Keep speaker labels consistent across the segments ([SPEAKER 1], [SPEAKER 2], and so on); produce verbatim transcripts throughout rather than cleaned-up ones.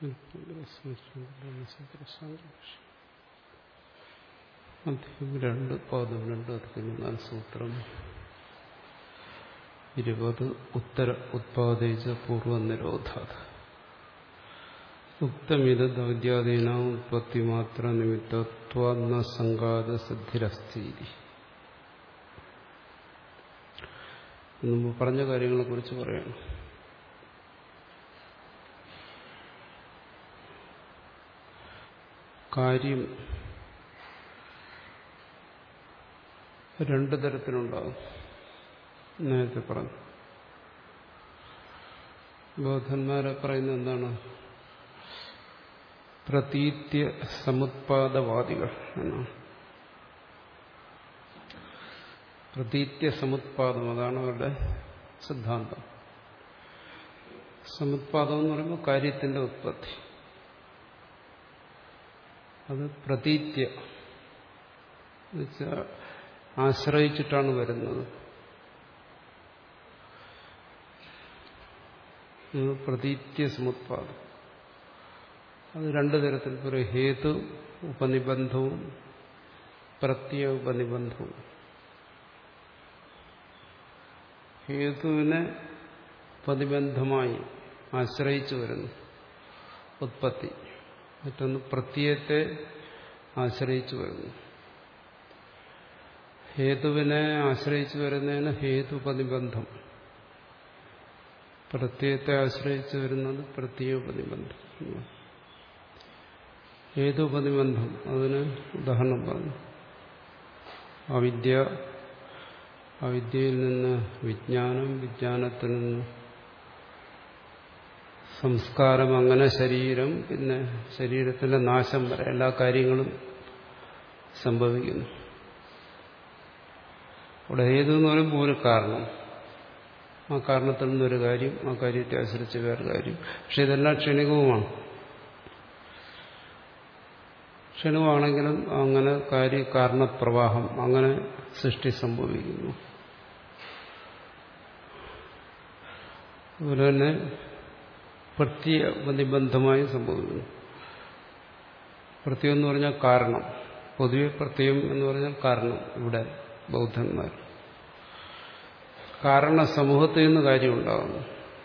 [SPEAKER 1] രണ്ട് പാദം രണ്ട് നാല് സൂത്രം ഇരുപത് ഉത്തര ഉത്പാദിച്ച പൂർവ നിരോധാത് ഉക്തമിത് ദൗദ്യാദീന ഉത്പത്തി മാത്ര നിമിത്തത്വാന്ന സംഘാത സിദ്ധിരസ്തി. മുമ്പ് പറഞ്ഞ കാര്യങ്ങളെ കുറിച്ച് പറയണം. കാര്യം രണ്ടു തരത്തിലുണ്ടാകും. നേരത്തെ പറഞ്ഞു ബൗദ്ധന്മാരെ പറയുന്നത് എന്താണ്? പ്രതീത്യ സമുത്പാദവാദികൾ എന്നാണ്. പ്രതീത്യ സമുത്പാദം, അതാണ് അവരുടെ സിദ്ധാന്തം. സമുത്പാദം എന്ന് പറയുമ്പോൾ കാര്യത്തിന്റെ ഉത്പത്തി. അത് പ്രതീത്യ എന്നുവെച്ചാൽ ആശ്രയിച്ചിട്ടാണ് വരുന്നത്. പ്രതീത്യ സമുത്പാദം അത് രണ്ടു തരത്തിൽ പറയും. ഹേതു ഉപനിബന്ധവും പ്രത്യ ഉപനിബന്ധവും. ഹേതുവിനെ പ്രതിബന്ധമായി ആശ്രയിച്ചു വരുന്നു ഉത്പത്തി. മറ്റൊന്ന് പ്രത്യയത്തെ ആശ്രയിച്ചു വരുന്നു. ഹേതുവിനെ ആശ്രയിച്ചു വരുന്നതിന് ഹേതുപതിബന്ധം, പ്രത്യയത്തെ ആശ്രയിച്ചു വരുന്നത് പ്രത്യയോപനിബന്ധം. ഹേതുപതിബന്ധം അതിന് ഉദാഹരണം പറഞ്ഞു. അവിദ്യ, അവിദ്യയിൽ നിന്ന് വിജ്ഞാനം, വിജ്ഞാനത്തിൽ നിന്ന് സംസ്കാരം, അങ്ങനെ ശരീരം, പിന്നെ ശരീരത്തിന്റെ നാശം വരെ എല്ലാ കാര്യങ്ങളും സംഭവിക്കുന്നു. അവിടെ ഹേതു എന്ന് പറയുമ്പോൾ ഒരു കാരണം, ആ കാരണത്തിൽ നിന്നൊരു കാര്യം, ആ കാര്യത്തെ ആശ്രയിച്ച് വേറെ കാര്യം. പക്ഷെ ഇതെല്ലാം ക്ഷണികവുമാണ്. ക്ഷണികമാണെങ്കിലും അങ്ങനെ കാര്യ കാരണപ്രവാഹം, അങ്ങനെ സൃഷ്ടി സംഭവിക്കുന്നു. അതുപോലെ തന്നെ പ്രത്യയബന്ധമായി സംഭവിക്കുന്നു. പ്രത്യയം എന്ന് പറഞ്ഞാൽ കാരണം. പൊതുവെ പ്രത്യയം എന്ന് പറഞ്ഞാൽ കാരണം. ഇവിടെ ബൗദ്ധന്മാർ കാരണ സമൂഹത്തിൽ നിന്ന് കാര്യമുണ്ടാകുന്നു.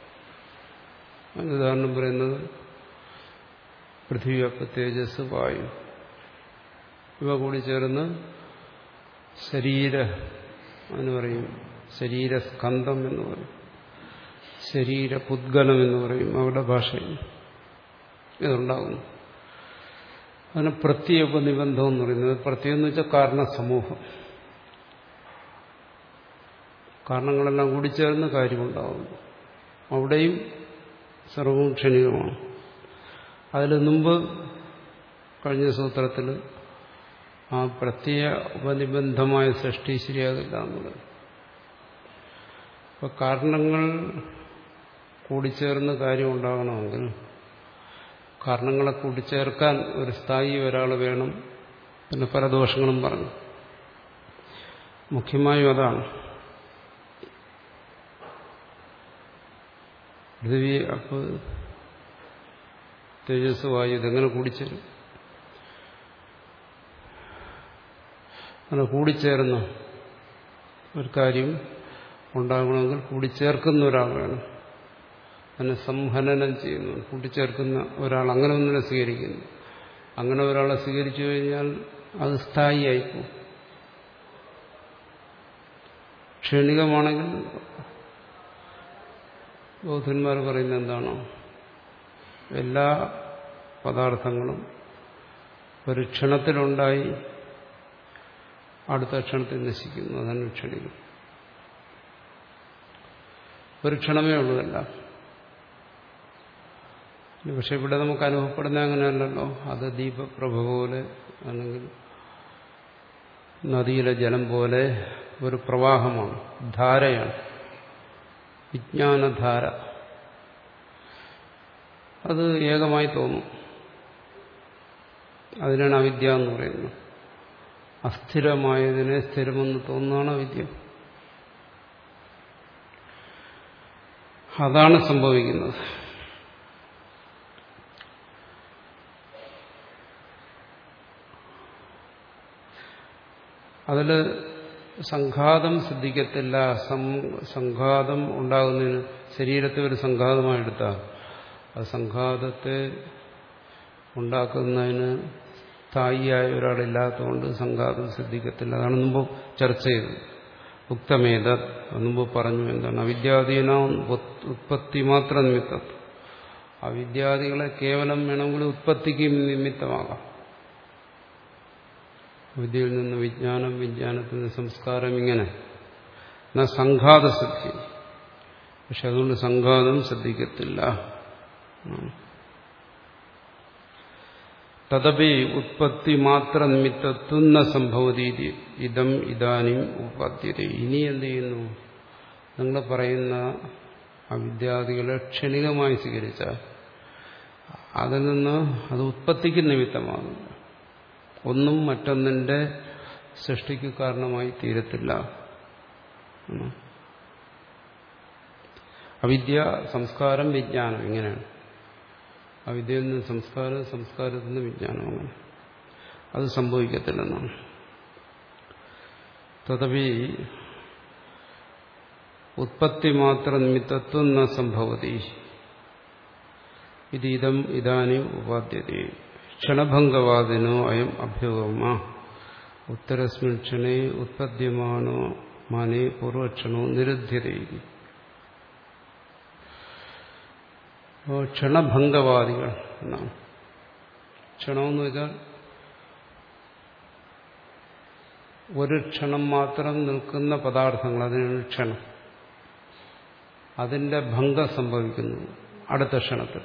[SPEAKER 1] ഉദാഹരണം പറയുന്നത് പൃഥ്വി, അപ്പ്, തേജസ്, വായു ഇവ കൂടി ചേർന്ന് ശരീര എന്ന് പറയും, ശരീരസ്കന്ധം എന്ന് പറയും, ശരീരപുദ്ഗലം എന്ന് പറയും അവരുടെ ഭാഷയിൽ. ഇതുണ്ടാകുന്നു. അതിന് പ്രത്യയോപനിബന്ധം എന്ന് പറയുന്നത്, പ്രത്യയം എന്ന് വെച്ചാൽ കാരണസമൂഹം. കാരണങ്ങളെല്ലാം കൂടി ചേർന്ന് കാര്യമുണ്ടാകുന്നു. അവിടെയും സർവവും ക്ഷണികമാണ്. അതിൽ മുമ്പ് കഴിഞ്ഞ സൂത്രത്തിൽ ആ പ്രത്യയ ഉപനിബന്ധമായ സൃഷ്ടി ശരിയാകില്ല എന്നുള്ളത്. അപ്പോൾ കാരണങ്ങൾ കൂടിച്ചേർന്ന് കാര്യം ഉണ്ടാകണമെങ്കിൽ കാരണങ്ങളെ കൂട്ടിച്ചേർക്കാൻ ഒരു സ്ഥായി ഒരാൾ വേണം. പിന്നെ പല ദോഷങ്ങളും പറഞ്ഞു. മുഖ്യമായും അതാണ്. പൃഥ്വി, അപ്പ്, തേജസ്, വായു ഇതെങ്ങനെ കൂടിച്ചേരും? അങ്ങനെ കൂടിച്ചേർന്ന ഒരു കാര്യം ഉണ്ടാകണമെങ്കിൽ കൂടിച്ചേർക്കുന്ന ഒരാൾ വേണം. അതിനെ സംഹനനം ചെയ്യുന്നു, കൂട്ടിച്ചേർക്കുന്ന ഒരാൾ. അങ്ങനെ ഒന്നിനെ സ്വീകരിക്കുന്നു. അങ്ങനെ ഒരാളെ സ്വീകരിച്ചു കഴിഞ്ഞാൽ അത് സ്ഥായിയായിപ്പോ. ക്ഷണികമാണെങ്കിൽ ബൗദ്ധന്മാർ പറയുന്നത് എന്താണോ, എല്ലാ പദാർത്ഥങ്ങളും ഒരു ക്ഷണത്തിലുണ്ടായി അടുത്ത ക്ഷണത്തിൽ നശിക്കുന്നു. അതാണ് ക്ഷണികം. ഒരു ക്ഷണമേ ഉള്ളൂതല്ല. പക്ഷെ ഇവിടെ നമുക്ക് അനുഭവപ്പെടുന്ന അങ്ങനെയല്ലല്ലോ. അത് ദീപപ്രഭ പോലെ അല്ലെങ്കിൽ നദിയിലെ ജലം പോലെ ഒരു പ്രവാഹമാണ്, ധാരയാണ്, വിജ്ഞാനധാര. അത് ഏകമായി തോന്നും. അതിനാണ് അവിദ്യ എന്ന് പറയുന്നത്. അസ്ഥിരമായതിനെ സ്ഥിരമെന്ന് തോന്നുന്നതാണ് അവിദ്യ. അതാണ് സംഭവിക്കുന്നത്. അതിൽ സംഘാതം സിദ്ധിക്കത്തില്ല. സംഘാതം ഉണ്ടാകുന്നതിന് ശരീരത്തെ ഒരു സംഘാതമായെടുത്താൽ അത് സംഘാതത്തെ ഉണ്ടാക്കുന്നതിന് സ്ഥായിയായ ഒരാളില്ലാത്തതുകൊണ്ട് സംഘാതം സിദ്ധിക്കത്തില്ല. അതാണ് മുമ്പ് ചർച്ച ചെയ്തത്. ഉക്തമേത മുമ്പ് പറഞ്ഞു എന്താണ് അവിദ്യാദീന ഉത്പത്തി മാത്ര നിമിത്തം. അവിദ്യാദികളെ കേവലം വേണമെങ്കിൽ ഉത്പത്തിക്ക് നിമിത്തമാകാം. വിദ്യയിൽ നിന്ന് വിജ്ഞാനം, വിജ്ഞാനത്തിൽ നിന്ന് സംസ്കാരം, ഇങ്ങനെ എന്നാ സംഘാതസിദ്ധി. പക്ഷെ അതുകൊണ്ട് സംഘാതം ശ്രദ്ധിക്കത്തില്ല. തദപി ഉത്പത്തി മാത്ര നിമിത്തത്വം ന സംഭവതി ഇതം ഇതാനും ഉപാദ്യത. ഇനി എന്ത് ചെയ്യുന്നു? നിങ്ങൾ പറയുന്ന അവിദ്യാദികളെ ക്ഷണികമായി സ്വീകരിച്ചാൽ അതിൽ നിന്ന് അത് ഉത്പത്തിക്ക് നിമിത്തമാകുന്നു. ഒന്നും മറ്റൊന്നിന്റെ സൃഷ്ടിക്ക് കാരണമായി തീരത്തില്ല. അവിദ്യ, സംസ്കാരം, വിജ്ഞാനം ഇങ്ങനെയാണ്. അവിദ്യയിൽ നിന്ന് സംസ്കാരം, സംസ്കാരത്തിൽ നിന്ന് വിജ്ഞാനം, അങ്ങനെ അത് സംഭവിക്കത്തില്ലെന്നാണ്. തദപി ഉത്പത്തി മാത്ര നിമിത്തത്വം ന സംഭവതി ഇതം ഇതാനും ഉപാദ്യതേ ക്ഷണഭംഗവാദിനോ അയം അഭ്യുഗമ ഉത്തരസ്മിൻ ക്ഷണേ ഉത്പദ്യമാനോ മാനേ പൂർവക്ഷണോ നിരുദ്ധ്യതേ. ക്ഷണഭംഗവാദികൾ എന്നാണ്. ക്ഷണമെന്ന് വെച്ചാൽ ഒരു ക്ഷണം മാത്രം നിൽക്കുന്ന പദാർത്ഥങ്ങൾ, അതിനാണ് ക്ഷണം. അതിന്റെ ഭംഗം സംഭവിക്കുന്നു അടുത്ത ക്ഷണത്തിൽ.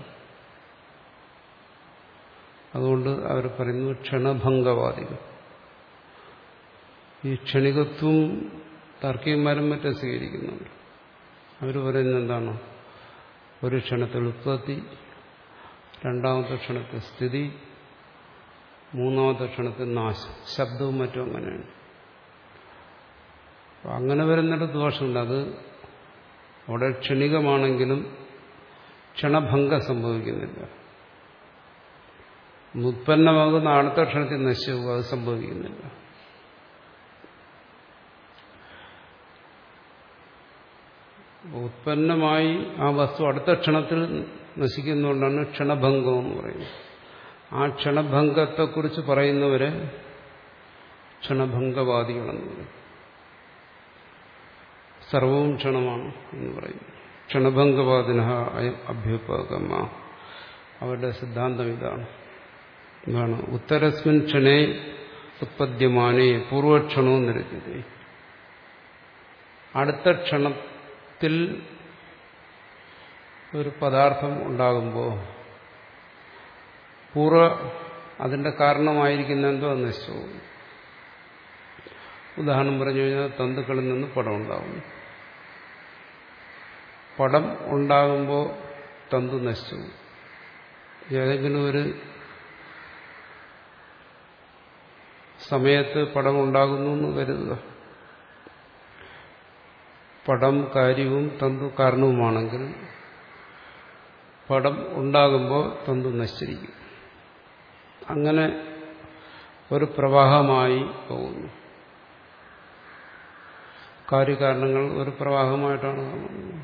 [SPEAKER 1] അതുകൊണ്ട് അവർ പറയുന്നു ക്ഷണഭംഗവാദികൾ. ഈ ക്ഷണികത്വം താർക്കികന്മാരും മറ്റും സ്വീകരിക്കുന്നുണ്ട്. അവർ പറയുന്നത് എന്താണ്? ഒരു ക്ഷണത്തിൽ ഉത്പത്തി, രണ്ടാമത്തെ ക്ഷണത്തിൽ സ്ഥിതി, മൂന്നാമത്തെ ക്ഷണത്തിൽ നാശം. ശബ്ദവും മറ്റും അങ്ങനെയാണ്. അങ്ങനെ വരുന്നിടത്ത് ദോഷമുണ്ട്. അത് അവിടെ ക്ഷണികമാണെങ്കിലും ക്ഷണഭംഗം സംഭവിക്കുന്നില്ല. ഉത്പന്നമാകുന്ന അടുത്ത ക്ഷണത്തിൽ നശിച്ചു പോകുക, അത് സംഭവിക്കുന്നില്ല. ഉത്പന്നമായി ആ വസ്തു അടുത്ത ക്ഷണത്തിൽ നശിക്കുന്നതുകൊണ്ടാണ് ക്ഷണഭംഗം എന്ന് പറയുന്നത്. ആ ക്ഷണഭംഗത്തെക്കുറിച്ച് പറയുന്നവരെ ക്ഷണഭംഗവാദികളെന്ന് പറയും. സർവവും ക്ഷണമാണ് എന്ന് പറയും. ക്ഷണഭംഗവാദിന അഭ്യുപഗമ. അവരുടെ സിദ്ധാന്തം ഇതാണ്. എന്താണ്? ഉത്തരസ്മിൻ ക്ഷണേ ഉത്പദ്യമാനേ പൂർവക്ഷണവും നിരത്തിയത്. അടുത്ത ക്ഷണത്തിൽ ഒരു പദാർത്ഥം ഉണ്ടാകുമ്പോൾ പൂർവ്വ അതിന്റെ കാരണമായിരിക്കുന്ന എന്തോ അത് നശിച്ചു പോകും. ഉദാഹരണം പറഞ്ഞു കഴിഞ്ഞാൽ തന്തുക്കളിൽ നിന്ന് പടം ഉണ്ടാകുന്നു. പടം ഉണ്ടാകുമ്പോൾ തന്തു നശിച്ചു. ഏതെങ്കിലും ഒരു സമയത്ത് പടം ഉണ്ടാകുന്നു എന്ന് കരുതുക. പടം കാര്യവും തന്തു കാരണവുമാണെങ്കിൽ പടം ഉണ്ടാകുമ്പോൾ തന്തു നശിച്ചിരിക്കും. അങ്ങനെ ഒരു പ്രവാഹമായി പോകുന്നു. കാര്യകാരണങ്ങൾ ഒരു പ്രവാഹമായിട്ടാണ് കാണുന്നത്.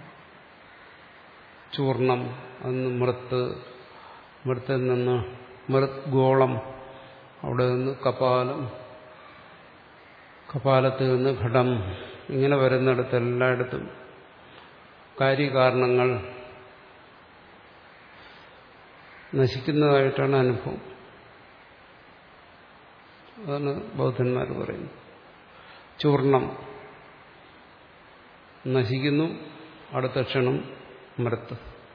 [SPEAKER 1] ചൂർണം, അന്ന് മൃത്ത്, മൃത്തിൽ നിന്ന് മൃത് ഗോളം, അവിടെ നിന്ന് കപാലം, കപാലത്തിൽ നിന്ന് ഘടം, ഇങ്ങനെ വരുന്നിടത്ത് എല്ലായിടത്തും കാര്യകാരണങ്ങൾ നശിക്കുന്നതായിട്ടാണ് അനുഭവം. അതാണ് ബൗദ്ധന്മാർ പറയുന്നത്. ചൂർണം നശിക്കുന്നു, അടുത്ത ക്ഷണം മൃത്ത്.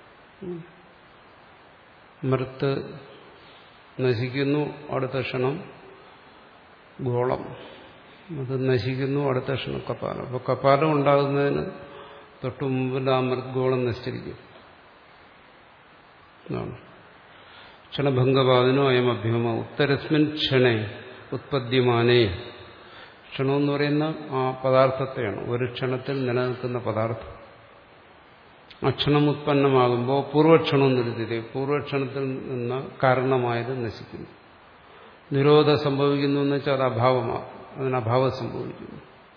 [SPEAKER 1] മൃത്ത് നശിക്കുന്നു, അടുത്ത ക്ഷണം ഗോളം. അത് നശിക്കുന്നു, അടുത്ത ക്ഷണം കപാലം. അപ്പോൾ കപാലം ഉണ്ടാകുന്നതിന് തൊട്ട് മുമ്പിൽ ആ മൃത്ഗോളം നശിച്ചിരിക്കും. ക്ഷണഭംഗവാദിനോ അയം അഭ്യമ ഉത്തരസ്മിൻ ക്ഷണേ ഉത്പദ്യമാനേ. ക്ഷണമെന്ന് പറയുന്ന ആ പദാർത്ഥത്തെയാണ്, ഒരു ക്ഷണത്തിൽ നിലനിൽക്കുന്ന പദാർത്ഥം. ആ ക്ഷണം ഉത്പന്നമാകുമ്പോൾ പൂർവക്ഷണം നിർത്തിയത്, പൂർവക്ഷണത്തിൽ നിന്ന് കാരണമായത് നശിക്കുന്നു. നിരോധം സംഭവിക്കുന്നു എന്ന് വെച്ചാൽ അത് അഭാവമാകും. അതിന് അഭാവം സംഭവിക്കുന്നു.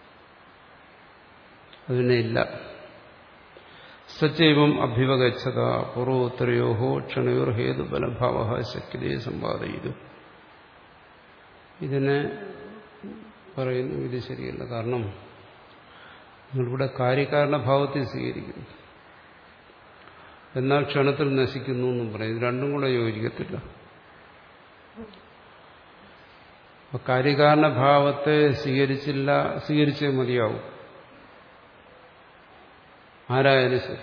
[SPEAKER 1] അതിനെ ഇല്ല. സച്ചൈവം അഭ്യുപഗച്ഛത പൂർവോത്തരയോഹോ ക്ഷണയോർ ഹേതുബലഭാവ ശക്തിയെ സമ്പാദിച്ചു. ഇതിനെ പറയുന്നു ഇത് ശരിയല്ല. കാരണം നിങ്ങളിവിടെ കാര്യകാരണഭാവത്തെ സ്വീകരിക്കുന്നു, എന്നാൽ ക്ഷണത്തിൽ നശിക്കുന്നു എന്നും പറയും. ഇത് രണ്ടും കൂടെ യോജിക്കത്തില്ല. അപ്പൊ കാര്യകാരണഭാവത്തെ സ്വീകരിച്ചില്ല, സ്വീകരിച്ചേ മതിയാവും. ആരായാലും ശരി.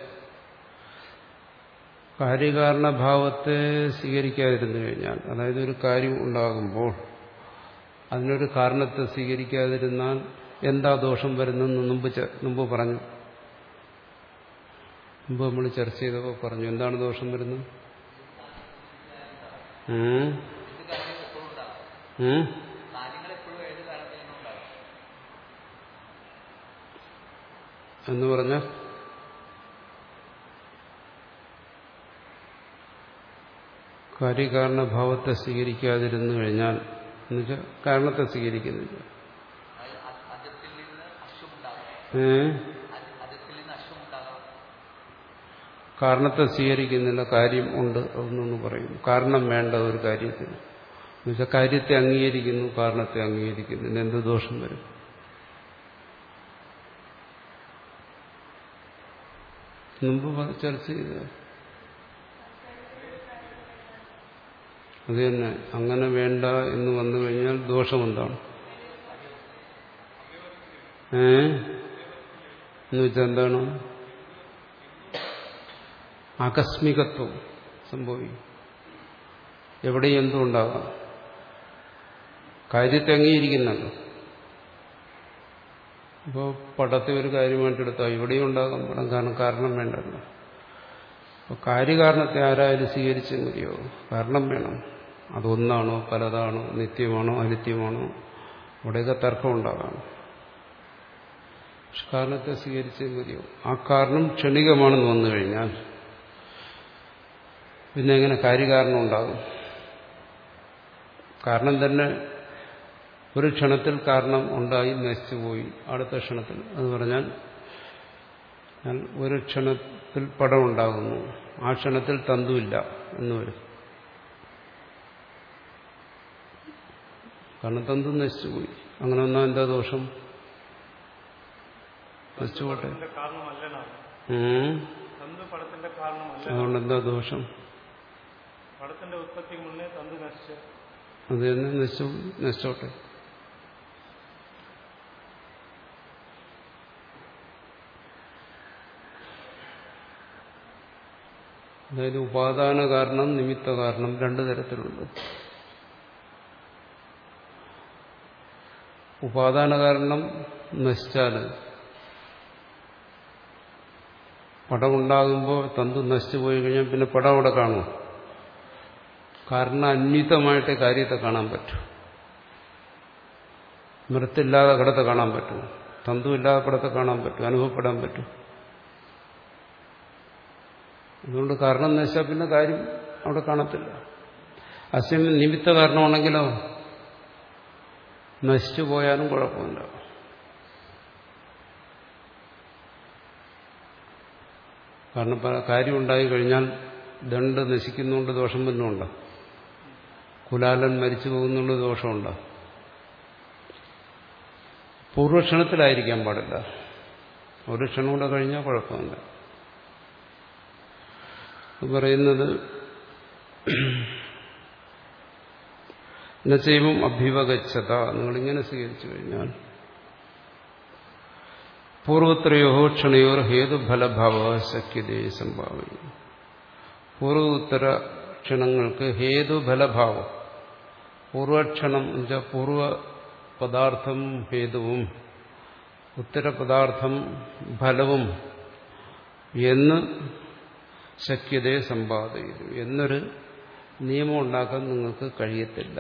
[SPEAKER 1] കാര്യകാരണഭാവത്തെ സ്വീകരിക്കാതിരുന്നു കഴിഞ്ഞാൽ, അതായത് ഒരു കാര്യം ഉണ്ടാകുമ്പോൾ അതിനൊരു കാരണത്തെ സ്വീകരിക്കാതിരുന്നാൽ എന്താ ദോഷം വരുന്നെന്ന് മുമ്പ് മുമ്പ് പറഞ്ഞു. മുമ്പ് നമ്മൾ ചർച്ച ചെയ്തപ്പോൾ പറഞ്ഞു എന്താണ് ദോഷം വരുന്നത്. എന്ന് പറഞ്ഞ കാര്യകാരണഭാവത്തെ സ്വീകരിക്കാതിരുന്നു കഴിഞ്ഞാൽ എന്നുവെച്ചാൽ കാരണത്തെ സ്വീകരിക്കുന്നില്ല. ഏ കാരണത്തെ സ്വീകരിക്കുന്നില്ല, കാര്യം ഉണ്ട് അതൊന്നു പറയും. കാരണം വേണ്ട ഒരു കാര്യത്തിന് എന്നുവെച്ചാൽ കാര്യത്തെ അംഗീകരിക്കുന്നു, കാരണത്തെ അംഗീകരിക്കുന്നു. എന്ത് ദോഷം വരും? മുമ്പ് ചർച്ച ചെയ്ത അത് തന്നെ. അങ്ങനെ വേണ്ട എന്ന് വന്നു കഴിഞ്ഞാൽ ദോഷമെന്താണ്? ഏ എന്ന് വെച്ചാൽ എന്താണ്? ആകസ്മികത്വം സംഭവിക്കും. എവിടെയും എന്തും ഉണ്ടാകാം. കാര്യത്തെ അംഗീകരിക്കുന്നല്ലോ. ഇപ്പോൾ പടത്തെ ഒരു കാര്യമായിട്ടെടുത്താൽ ഇവിടെയും ഉണ്ടാകാം പടം, കാരണം കാരണം വേണ്ടല്ലോ. അപ്പോൾ കാര്യകാരണത്തെ ആരായാലും സ്വീകരിച്ചേ മതിയോ? കാരണം വേണം. അതൊന്നാണോ പലതാണോ നിത്യമാണോ അനിത്യമാണോ ഇവിടെയൊക്കെ തർക്കമുണ്ടാകാം. കാരണത്തെ സ്വീകരിച്ചേ മതിയോ? ആ കാരണം ക്ഷണികമാണെന്ന് വന്നു കഴിഞ്ഞാൽ പിന്നെ എങ്ങനെ കാര്യകാരണം ഉണ്ടാകും? കാരണം തന്നെ ഒരു ക്ഷണത്തിൽ കാരണം ഉണ്ടായി നശിച്ചുപോയി. അടുത്ത ക്ഷണത്തിൽ എന്ന് പറഞ്ഞാൽ ഒരു ക്ഷണത്തിൽ പടം ഉണ്ടാകുന്നു, ആ ക്ഷണത്തിൽ തന്തുവില്ല എന്ന് വരും. കാരണം തന്തു നശിച്ചുപോയി. അങ്ങനെ വന്നാൽ എന്താ ദോഷം? നശിച്ചുപോട്ടെ. അതുകൊണ്ട് എന്താ ദോഷം? അത് തന്നെ നശിച്ചു നശിച്ചോട്ടെ. അതായത് ഉപാദാന കാരണം നിമിത്ത കാരണം രണ്ടു തരത്തിലുണ്ട്. ഉപാദാന കാരണം നശിച്ചാൽ പടമുണ്ടാകുമ്പോൾ തന്തു നശിച്ചു പോയി കഴിഞ്ഞാൽ പിന്നെ പടം അവിടെ കാണും. കാരണം അന്വിതമായിട്ട് കാര്യത്തെ കാണാൻ പറ്റും. മൃത്തില്ലാതെ കടത്തെ കാണാൻ പറ്റും, തന്തുവില്ലാതെ കടത്തെ കാണാൻ പറ്റും, അനുഭവപ്പെടാൻ പറ്റും. അതുകൊണ്ട് കാരണം നശിച്ചാൽ പിന്നെ കാര്യം അവിടെ കാണത്തില്ല. അസമയം നിമിത്ത കാരണമാണെങ്കിലോ നശിച്ചു പോയാലും കുഴപ്പമില്ല. കാരണം കാര്യം ഉണ്ടായി കഴിഞ്ഞാൽ ദണ്ഡ് നശിക്കുന്നുകൊണ്ട് ദോഷം വന്നുണ്ടോ? കുലാലൻ മരിച്ചു പോകുന്നുള്ള ദോഷമുണ്ടോ? പൂർവ്വക്ഷണത്തിലായിരിക്കാൻ പാടില്ല. ഒരു ക്ഷണം കൂടെ കഴിഞ്ഞാൽ കുഴപ്പമില്ല. പറയുന്നത് നചൈവം അഭ്യുപഗച്ഛത, നിങ്ങളിങ്ങനെ സ്വീകരിച്ചു കഴിഞ്ഞാൽ പൂർവത്രയോ ക്ഷണയോർ ഹേതുഫലഭാവ ശക്യതേ സംഭാവന. പൂർവോത്തര ക്ഷണങ്ങൾക്ക് ഹേതുഫലഭാവം, പൂർവക്ഷണം എന്നുവെച്ചാൽ പൂർവ പദാർത്ഥം ഹേതുവും ഉത്തരപദാർത്ഥം ഫലവും എന്ന് ശക്യതയെ സമ്പാദിക്കുന്നു എന്നൊരു നിയമം ഉണ്ടാക്കാൻ നിങ്ങൾക്ക് കഴിയത്തില്ല.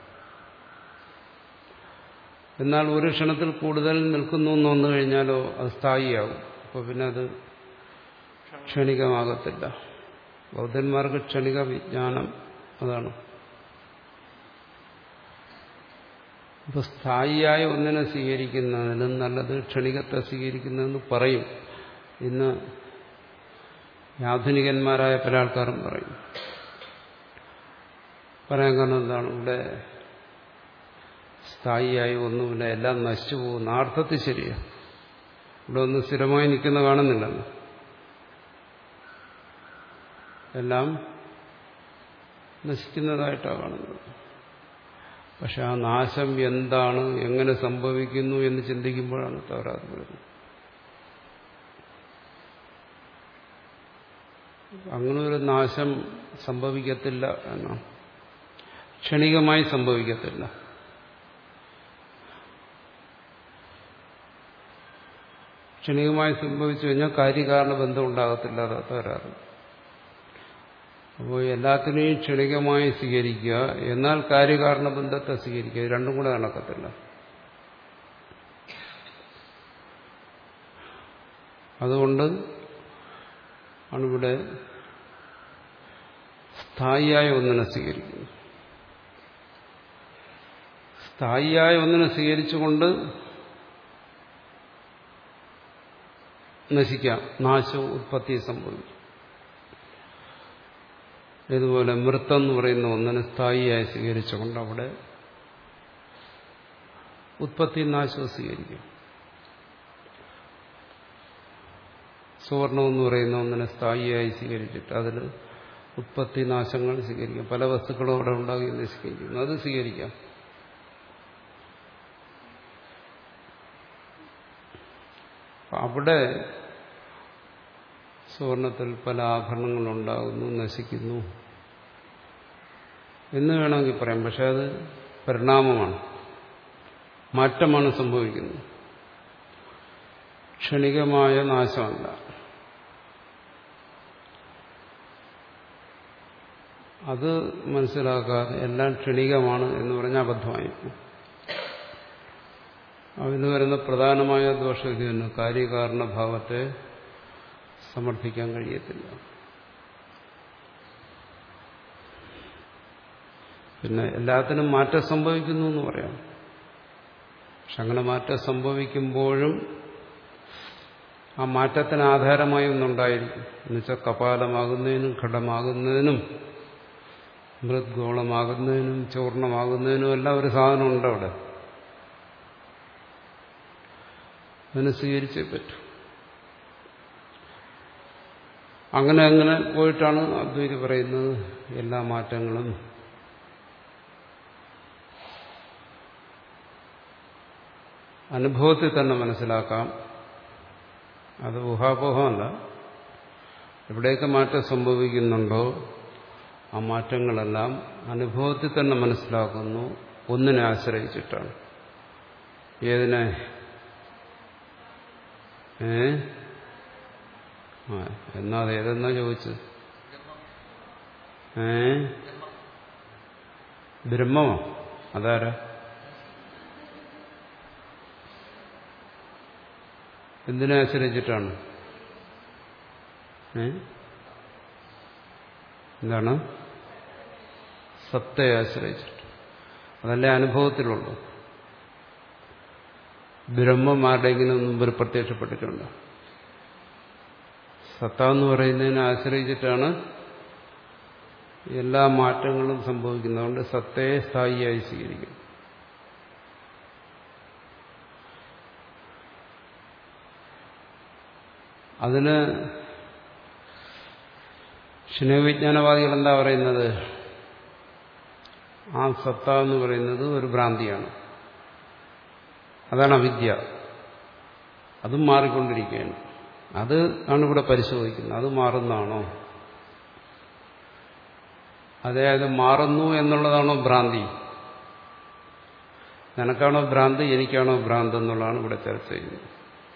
[SPEAKER 1] എന്നാൽ ഒരു ക്ഷണത്തിൽ കൂടുതൽ നിൽക്കുന്നു എന്ന് വന്നു കഴിഞ്ഞാലോ അത് സ്ഥായിയാകും. അപ്പോൾ പിന്നെ അത് ക്ഷണികമാകത്തില്ല. ബൗദ്ധന്മാർക്ക് ക്ഷണിക വിജ്ഞാനം അതാണ്. അപ്പൊ സ്ഥായിയായ ഒന്നിനെ സ്വീകരിക്കുന്നതിനും നല്ലത് ക്ഷണികത്തെ സ്വീകരിക്കുന്നതെന്ന് പറയും. ഇന്ന് ആധുനികന്മാരായ പല ആൾക്കാരും പറയും. പറയാൻ കാരണം എന്താണ്? ഇവിടെ സ്ഥായിയായി ഒന്നുമില്ല, എല്ലാം നശിച്ചു പോകുന്ന ആ അർത്ഥത്തിൽ ശരിയാണ്. ഇവിടെ ഒന്നും സ്ഥിരമായി നിൽക്കുന്ന കാണുന്നില്ലല്ലോ, എല്ലാം നശിക്കുന്നതായിട്ടാണ് കാണുന്നത്. പക്ഷെ ആ നാശം എന്താണ്, എങ്ങനെ സംഭവിക്കുന്നു എന്ന് ചിന്തിക്കുമ്പോഴാണ് തകരാറ് വരുന്നത്. അങ്ങനെ ഒരു നാശം സംഭവിക്കത്തില്ല എന്നാണ്, ക്ഷണികമായി സംഭവിക്കത്തില്ല. ക്ഷണികമായി സംഭവിച്ചു കഴിഞ്ഞാൽ കാര്യകാരണ ബന്ധം ഉണ്ടാകത്തില്ല, അത് തകരാറ്. അപ്പോൾ എല്ലാത്തിനെയും ക്ഷണികമായി സ്വീകരിക്കുക, എന്നാൽ കാര്യകാരണ ബന്ധത്തെ സ്വീകരിക്കുക, രണ്ടും കൂടെ നടക്കത്തില്ല. അതുകൊണ്ട് ആണിവിടെ സ്ഥായിയായ ഒന്നിനെ സ്വീകരിക്കുന്നത്. സ്ഥായിയായ ഒന്നിനെ സ്വീകരിച്ചുകൊണ്ട് നശിക്കാം, നാശവും ഉത്പത്തി സംഭവിക്കും. ഇതുപോലെ മൃത്തം എന്ന് പറയുന്ന ഒന്നിനെ സ്ഥായിയായി സ്വീകരിച്ചുകൊണ്ട് അവിടെ ഉത്പത്തി നാശവും സ്വീകരിക്കും. സുവർണം എന്ന് പറയുന്ന ഒന്നിനെ സ്ഥായിയായി സ്വീകരിച്ചിട്ട് അതിൽ ഉത്പത്തി നാശങ്ങൾ സ്വീകരിക്കാം. പല വസ്തുക്കളും അവിടെ ഉണ്ടാകി നശിക്കുന്നു, അത് സ്വീകരിക്കാം. അവിടെ സുവർണത്തിൽ പല ആഭരണങ്ങളുണ്ടാകുന്നു, നശിക്കുന്നു എന്ന് വേണമെങ്കിൽ പറയാം. പക്ഷെ അത് പരിണാമമാണ്, മാറ്റമാണ് സംഭവിക്കുന്നത്, ക്ഷണികമായ നാശമല്ല. അത് മനസ്സിലാക്കാതെ എല്ലാം ക്ഷണികമാണ് എന്ന് പറഞ്ഞാൽ അബദ്ധമായിരിക്കും. അതിന് വരുന്ന പ്രധാനമായ ദോഷം ഇത് തന്നെ, കാര്യകാരണഭാവത്തെ സമർത്ഥിക്കാൻ കഴിയത്തില്ല. പിന്നെ എല്ലാത്തിനും മാറ്റം സംഭവിക്കുന്നു എന്ന് പറയാം. പക്ഷെ അങ്ങനെ മാറ്റം സംഭവിക്കുമ്പോഴും ആ മാറ്റത്തിന് ആധാരമായി ഒന്നുണ്ടായിരിക്കും. എന്നുവെച്ചാൽ കപാലമാകുന്നതിനും ഘടമാകുന്നതിനും മൃദ്ഗോളമാകുന്നതിനും ചൂർണമാകുന്നതിനും എല്ലാം ഒരു സാധനം ഉണ്ട് അവിടെ. അതിനെ സ്വീകരിച്ചേ പറ്റൂ. അങ്ങനെ അങ്ങനെ പോയിട്ടാണ് അദ്വൈതി പറയുന്നത് എല്ലാ മാറ്റങ്ങളും അനുഭവത്തിൽ തന്നെ മനസ്സിലാക്കാം. അത് ഊഹാപോഹമല്ല. എവിടെയൊക്കെ മാറ്റം സംഭവിക്കുന്നുണ്ടോ ആ മാറ്റങ്ങളെല്ലാം അനുഭവത്തിൽ തന്നെ മനസ്സിലാക്കുന്നു, ഒന്നിനെ ആശ്രയിച്ചിട്ടാണ്. ഏതിനെ? ഏ ആ എന്നാ അത് ഏതെന്നാ ചോദിച്ചത്? ഏ ബ്രഹ്മമോ? അതാരാ? എന്തിനെ ആശ്രയിച്ചിട്ടാണ്? ഏ എന്താണ്? സത്തയെ ആശ്രയിച്ചിട്ട്. അതല്ലേ അനുഭവത്തിലുള്ളൂ. ബ്രഹ്മം ആരുടെയെങ്കിലും മുമ്പിൽ പ്രത്യക്ഷപ്പെട്ടിട്ടുണ്ട്? സത്ത എന്ന് പറയുന്നതിനെ ആശ്രയിച്ചിട്ടാണ് എല്ലാ മാറ്റങ്ങളും സംഭവിക്കുന്നത്. അതുകൊണ്ട് സത്തയെ സ്ഥായിയായി സ്വീകരിക്കും. അതിന് ക്ഷണികവിജ്ഞാനവാദികൾ എന്താ പറയുന്നത്? ആ സത്ത എന്ന് പറയുന്നത് ഒരു ഭ്രാന്തിയാണ്, അതാണ് അവിദ്യ. അതും മാറിക്കൊണ്ടിരിക്കുകയാണ്. അത് ആണ് ഇവിടെ പരിശോധിക്കുന്നത്. അത് മാറുന്നതാണോ? അതായത് മാറുന്നു എന്നുള്ളതാണോ ഭ്രാന്തി? നിനക്കാണോ ഭ്രാന്തി, എനിക്കാണോ ഭ്രാന്ത് എന്നുള്ളതാണ് ഇവിടെ ചർച്ച ചെയ്യുന്നത്.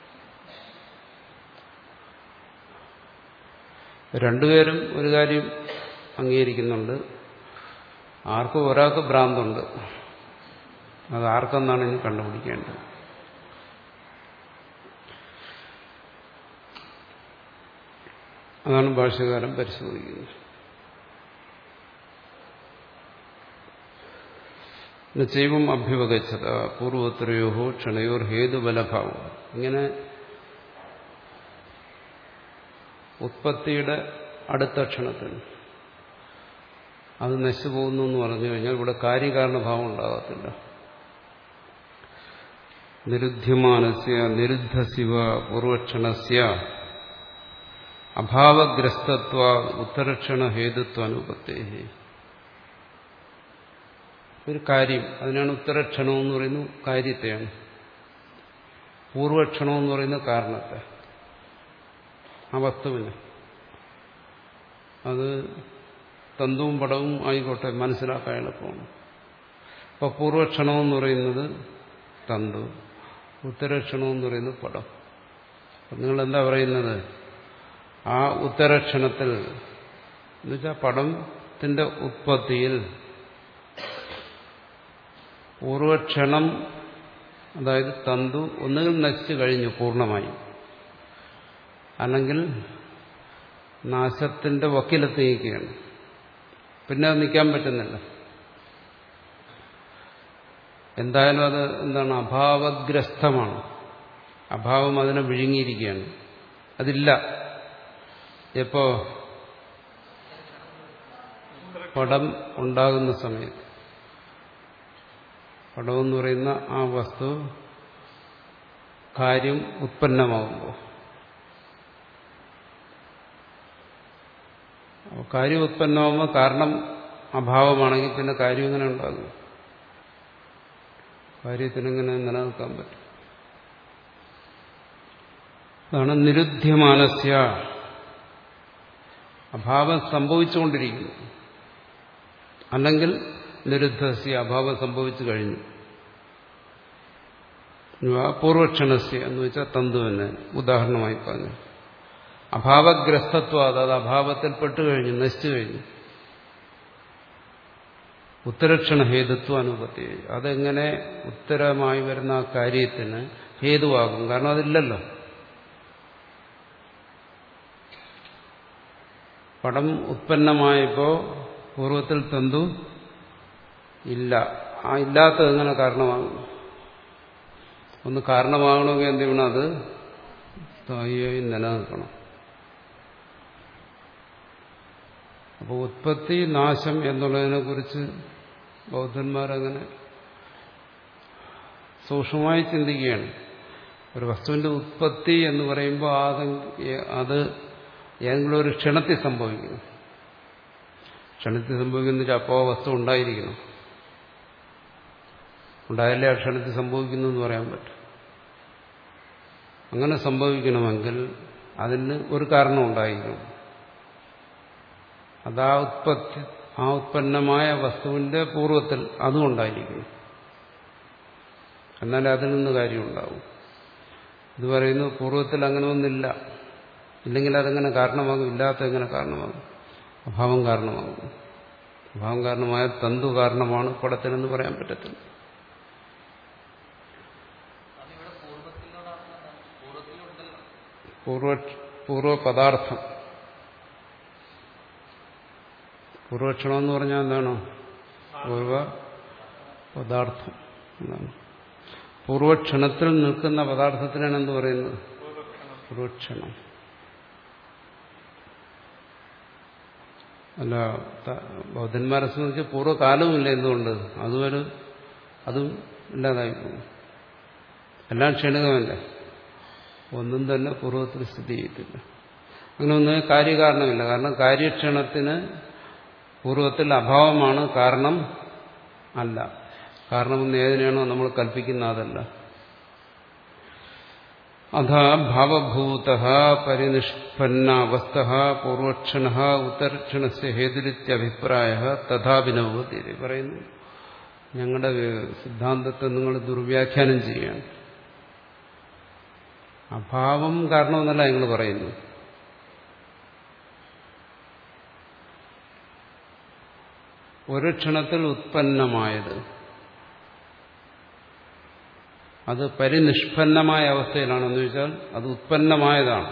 [SPEAKER 1] രണ്ടുപേരും ഒരു കാര്യം അംഗീകരിക്കുന്നുണ്ട്. ആർക്കും ഒരാൾക്ക് ഭ്രാന്തുണ്ട്. അത് ആർക്കെന്നാണ് ഇനി കണ്ടുപിടിക്കേണ്ടത്. അതാണ് ഭാഷ്യകാരൻ പരിശോധിക്കുന്നത്. നിശ്ചയവും അഭ്യുപഗച്ഛത പൂർവോത്തരയോ ക്ഷണയോർ ഹേതുബലഭാവം. ഇങ്ങനെ ഉത്പത്തിയുടെ അടുത്ത ക്ഷണത്തിൽ അത് നശിച്ചു പോകുന്നു എന്ന് പറഞ്ഞു കഴിഞ്ഞാൽ ഇവിടെ കാര്യകാരണഭാവം ഉണ്ടാകത്തില്ല. നിരുദ്ധ്യമാനസ്യ നിരുദ്ധശിവ പൂർവക്ഷണസ്യ അഭാവഗ്രസ്തത്വ ഉത്തരക്ഷണ ഹേതുത്വ അനുപത്തേ. ഒരു കാര്യം, അതിനാണ് ഉത്തരക്ഷണമെന്ന് പറയുന്നത്, കാര്യത്തെയാണ്. പൂർവക്ഷണമെന്ന് പറയുന്നത് കാരണത്തെ, ആ വസ്തുവിന്. അത് തന്തുവും പടവും ആയിക്കോട്ടെ, മനസ്സിലാക്കാൻ എളുപ്പമാണ്. അപ്പോൾ പൂർവക്ഷണമെന്ന് പറയുന്നത് തന്തു, ഉത്തരക്ഷണമെന്ന് പറയുന്നത് പടം. നിങ്ങൾ എന്താ പറയുന്നത്? ആ ഉത്തരക്ഷണത്തിൽ എന്നുവെച്ചാൽ പടത്തിന്റെ ഉത്പത്തിയിൽ പൂർവക്ഷണം, അതായത് തന്തു ഒന്നുകിൽ നശിച്ചു കഴിഞ്ഞു പൂർണ്ണമായും, അല്ലെങ്കിൽ നാശത്തിന്റെ വക്കിലെത്തിയിരിക്കുകയാണ്. പിന്നെ അത് നിൽക്കാൻ പറ്റുന്നില്ല. എന്തായാലും അത് എന്താണ്? അഭാവഗ്രസ്തമാണ്. അഭാവം അതിനെ വിഴുങ്ങിയിരിക്കുകയാണ്. അതില്ല. എപ്പോ? പടം ഉണ്ടാകുന്ന സമയത്ത്. പടമെന്ന് പറയുന്ന ആ വസ്തു കാര്യം ഉത്പന്നമാകുമ്പോൾ. കാര്യം ഉത്പന്നമാകുമ്പോൾ കാരണം അഭാവമാണെങ്കിൽ പിന്നെ കാര്യം എങ്ങനെ ഉണ്ടാകും? കാര്യത്തിനെങ്ങനെ നിലനിൽക്കാൻ പറ്റും? അതാണ് നിരുദ്ധ്യമാനസ്യ. അഭാവം സംഭവിച്ചുകൊണ്ടിരിക്കുന്നു, അല്ലെങ്കിൽ നിരുദ്ധസ്യ, അഭാവം സംഭവിച്ചു കഴിഞ്ഞു. പൂർവക്ഷണസ്യ എന്ന് വെച്ചാൽ തന്തുവിനെ ഉദാഹരണമായി പറഞ്ഞു. അഭാവഗ്രസ്തത്വം, അത് അഭാവത്തിൽ പെട്ടുകഴിഞ്ഞു, നശിച്ചു കഴിഞ്ഞു. ഉത്തരക്ഷണ ഹേതുത്വ അനുപത്തി. അതെങ്ങനെ ഉത്തരമായി വരുന്ന ആ കാര്യത്തിന് ഹേതുവാകും? കാരണം അതില്ലല്ലോ. പടം ഉത്പന്നമായപ്പോൾ പൂർവത്തിൽ തന്തു ഇല്ല. ആ ഇല്ലാത്തത് എങ്ങനെ കാരണമാകും? ഒന്ന് കാരണമാകണമെങ്കിൽ എന്ത് ചെയ്യണം? അത് സ്ഥായിയായി നിലനിൽക്കണം. അപ്പോൾ ഉത്പത്തി നാശം എന്നുള്ളതിനെ കുറിച്ച് ബൗദ്ധന്മാരങ്ങനെ സൂക്ഷ്മമായി ചിന്തിക്കുകയാണ്. ഒരു വസ്തുവിന്റെ ഉത്പത്തി എന്ന് പറയുമ്പോൾ അത് ഏതെങ്കിലും ഒരു ക്ഷണത്തിൽ സംഭവിക്കുന്നു. ക്ഷണത്തിൽ സംഭവിക്കുന്ന വെച്ചാൽ അപ്പോൾ വസ്തു ഉണ്ടായിരിക്കണം. ഉണ്ടായാലേ ആ ക്ഷണത്തിൽ സംഭവിക്കുന്നു എന്ന് പറയാൻ പറ്റും. അങ്ങനെ സംഭവിക്കണമെങ്കിൽ അതിന് ഒരു കാരണം ഉണ്ടായിരിക്കണം. അത് ആ ഉത്പത്തി, ആ ഉത്പന്നമായ വസ്തുവിന്റെ പൂർവ്വത്തിൽ അതും ഉണ്ടായിരിക്കണം. എന്നാലേ അതിൽ നിന്ന് കാര്യമുണ്ടാവും. ഇത് പറയുന്നു പൂർവ്വത്തിൽ അങ്ങനെ ഒന്നില്ല, ഇല്ലെങ്കിൽ അതെങ്ങനെ കാരണമാകും? ഇല്ലാത്ത എങ്ങനെ കാരണമാകും? അഭാവം കാരണമാകും. അഭാവം കാരണമായ തന്തു കാരണമാണ് പടത്തിനെന്ന് പറയാൻ പറ്റത്തില്ല. പൂർവ പൂർവ പദാർത്ഥം. പൂർവക്ഷണം എന്ന് പറഞ്ഞാൽ എന്താണ്? പൂർവ പദാർത്ഥം എന്നാണ്. പൂർവക്ഷണത്തിൽ നിൽക്കുന്ന പദാർത്ഥത്തിനാണ് എന്ത് പറയുന്നത്? പൂർവക്ഷണം. അല്ല, ബൗദ്ധന്മാരെ സംബന്ധിച്ച് പൂർവ്വകാലവുമില്ല. എന്തുകൊണ്ട്? അതുവരെ അതും ഇല്ലാതായി പോകും. എല്ലാം ക്ഷണികമല്ല, ഒന്നും തന്നെ പൂർവ്വത്തിൽ സ്ഥിതി ചെയ്യത്തില്ല. അങ്ങനെ ഒന്നും കാര്യകാരണമില്ല. കാരണം കാര്യക്ഷണത്തിന് പൂർവ്വത്തിൽ അഭാവമാണ് കാരണം അല്ല. കാരണമെന്ന് ഏതിനാണോ നമ്മൾ കൽപ്പിക്കുന്ന അതല്ല. അഥാ ഭാവഭൂത പരിനിഷ്പന്ന അവസ്ഥ പൂർവക്ഷണ ഉത്തരക്ഷണസ്യ ഹേതുരിത്യഭിപ്രായ തഥാഭിനവതി പറയുന്നു. ഞങ്ങളുടെ സിദ്ധാന്തത്തെ നിങ്ങൾ ദുർവ്യാഖ്യാനം ചെയ്യുകയാണ്. അഭാവം കാരണമെന്നല്ല ഞങ്ങൾ പറയുന്നു. ഒരു ക്ഷണത്തിൽ ഉത്പന്നമായത് അത് പരിനിഷ്പന്നമായ അവസ്ഥയിലാണെന്ന് ചോദിച്ചാൽ അത് ഉത്പന്നമായതാണ്.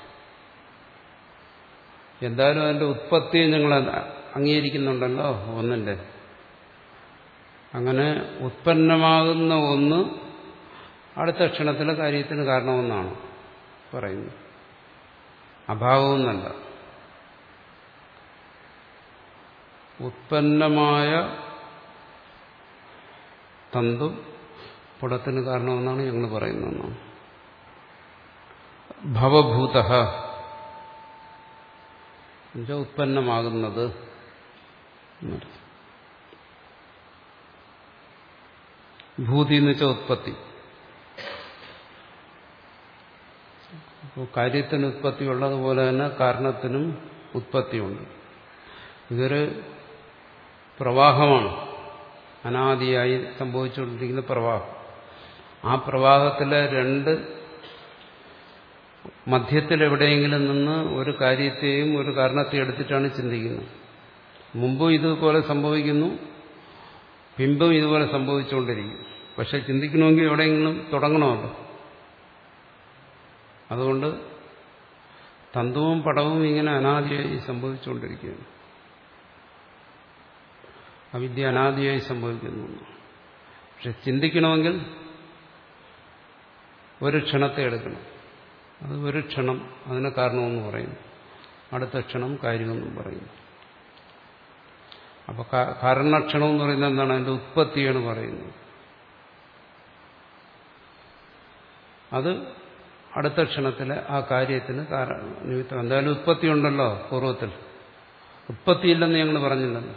[SPEAKER 1] എന്തായാലും അതിന്റെ ഉത്പത്തിയെ ഞങ്ങൾ അംഗീകരിക്കുന്നുണ്ടല്ലോ ഒന്നിന്റെ. അങ്ങനെ ഉത്പന്നമാകുന്ന ഒന്ന് അടുത്ത ക്ഷണത്തിലെ കാര്യത്തിന് കാരണമെന്നാണ് പറയുന്നത്. അഭാവമെന്നല്ല. ഉത്പന്നമായ തന്തു പുടത്തിന് കാരണമെന്നാണ് ഞങ്ങൾ പറയുന്നത്. ഭവഭൂത എന്നുവെച്ചാൽ ഉത്പന്നമാകുന്നത്. ഭൂതി എന്ന് വെച്ചാൽ ഉത്പത്തി. അപ്പോൾ കാര്യത്തിന് ഉത്പത്തി ഉള്ളതുപോലെ തന്നെ കാരണത്തിനും ഉത്പത്തിയുണ്ട്. ഇതൊരു പ്രവാഹമാണ്, അനാദിയായി സംഭവിച്ചുകൊണ്ടിരിക്കുന്ന പ്രവാഹം. ആ പ്രവാഹത്തിലെ രണ്ട് മധ്യത്തിൽ എവിടെയെങ്കിലും നിന്ന് ഒരു കാര്യത്തെയും ഒരു കാരണത്തെയും എടുത്തിട്ടാണ് ചിന്തിക്കുന്നത്. മുമ്പും ഇതുപോലെ സംഭവിക്കുന്നു, പിമ്പും ഇതുപോലെ സംഭവിച്ചുകൊണ്ടിരിക്കും. പക്ഷെ ചിന്തിക്കണമെങ്കിൽ എവിടെയെങ്കിലും തുടങ്ങണമല്ലോ. അതുകൊണ്ട് തന്തുവും പടവും ഇങ്ങനെ അനാദിയായി സംഭവിച്ചുകൊണ്ടിരിക്കുകയാണ്. അവിദ്യ അനാദിയായി സംഭവിക്കുന്നു. പക്ഷെ ചിന്തിക്കണമെങ്കിൽ ഒരു ക്ഷണത്തെ എടുക്കണം. അത് ഒരു ക്ഷണം, അതിനെ കാരണമെന്ന് പറയുന്നു. അടുത്ത ക്ഷണം കാര്യമെന്നും പറയുന്നു. അപ്പൊ കാരണക്ഷണം എന്ന് പറയുന്നത് എന്താണ്? അതിന്റെ ഉത്പത്തിയാണ് പറയുന്നത്. അത് അടുത്ത ക്ഷണത്തിലെ ആ കാര്യത്തിന് നിമിത്തം. എന്തായാലും ഉത്പത്തി ഉണ്ടല്ലോ പൂർവ്വത്തിൽ. ഉത്പത്തിയില്ലെന്ന് ഞങ്ങൾ പറഞ്ഞില്ലല്ലോ.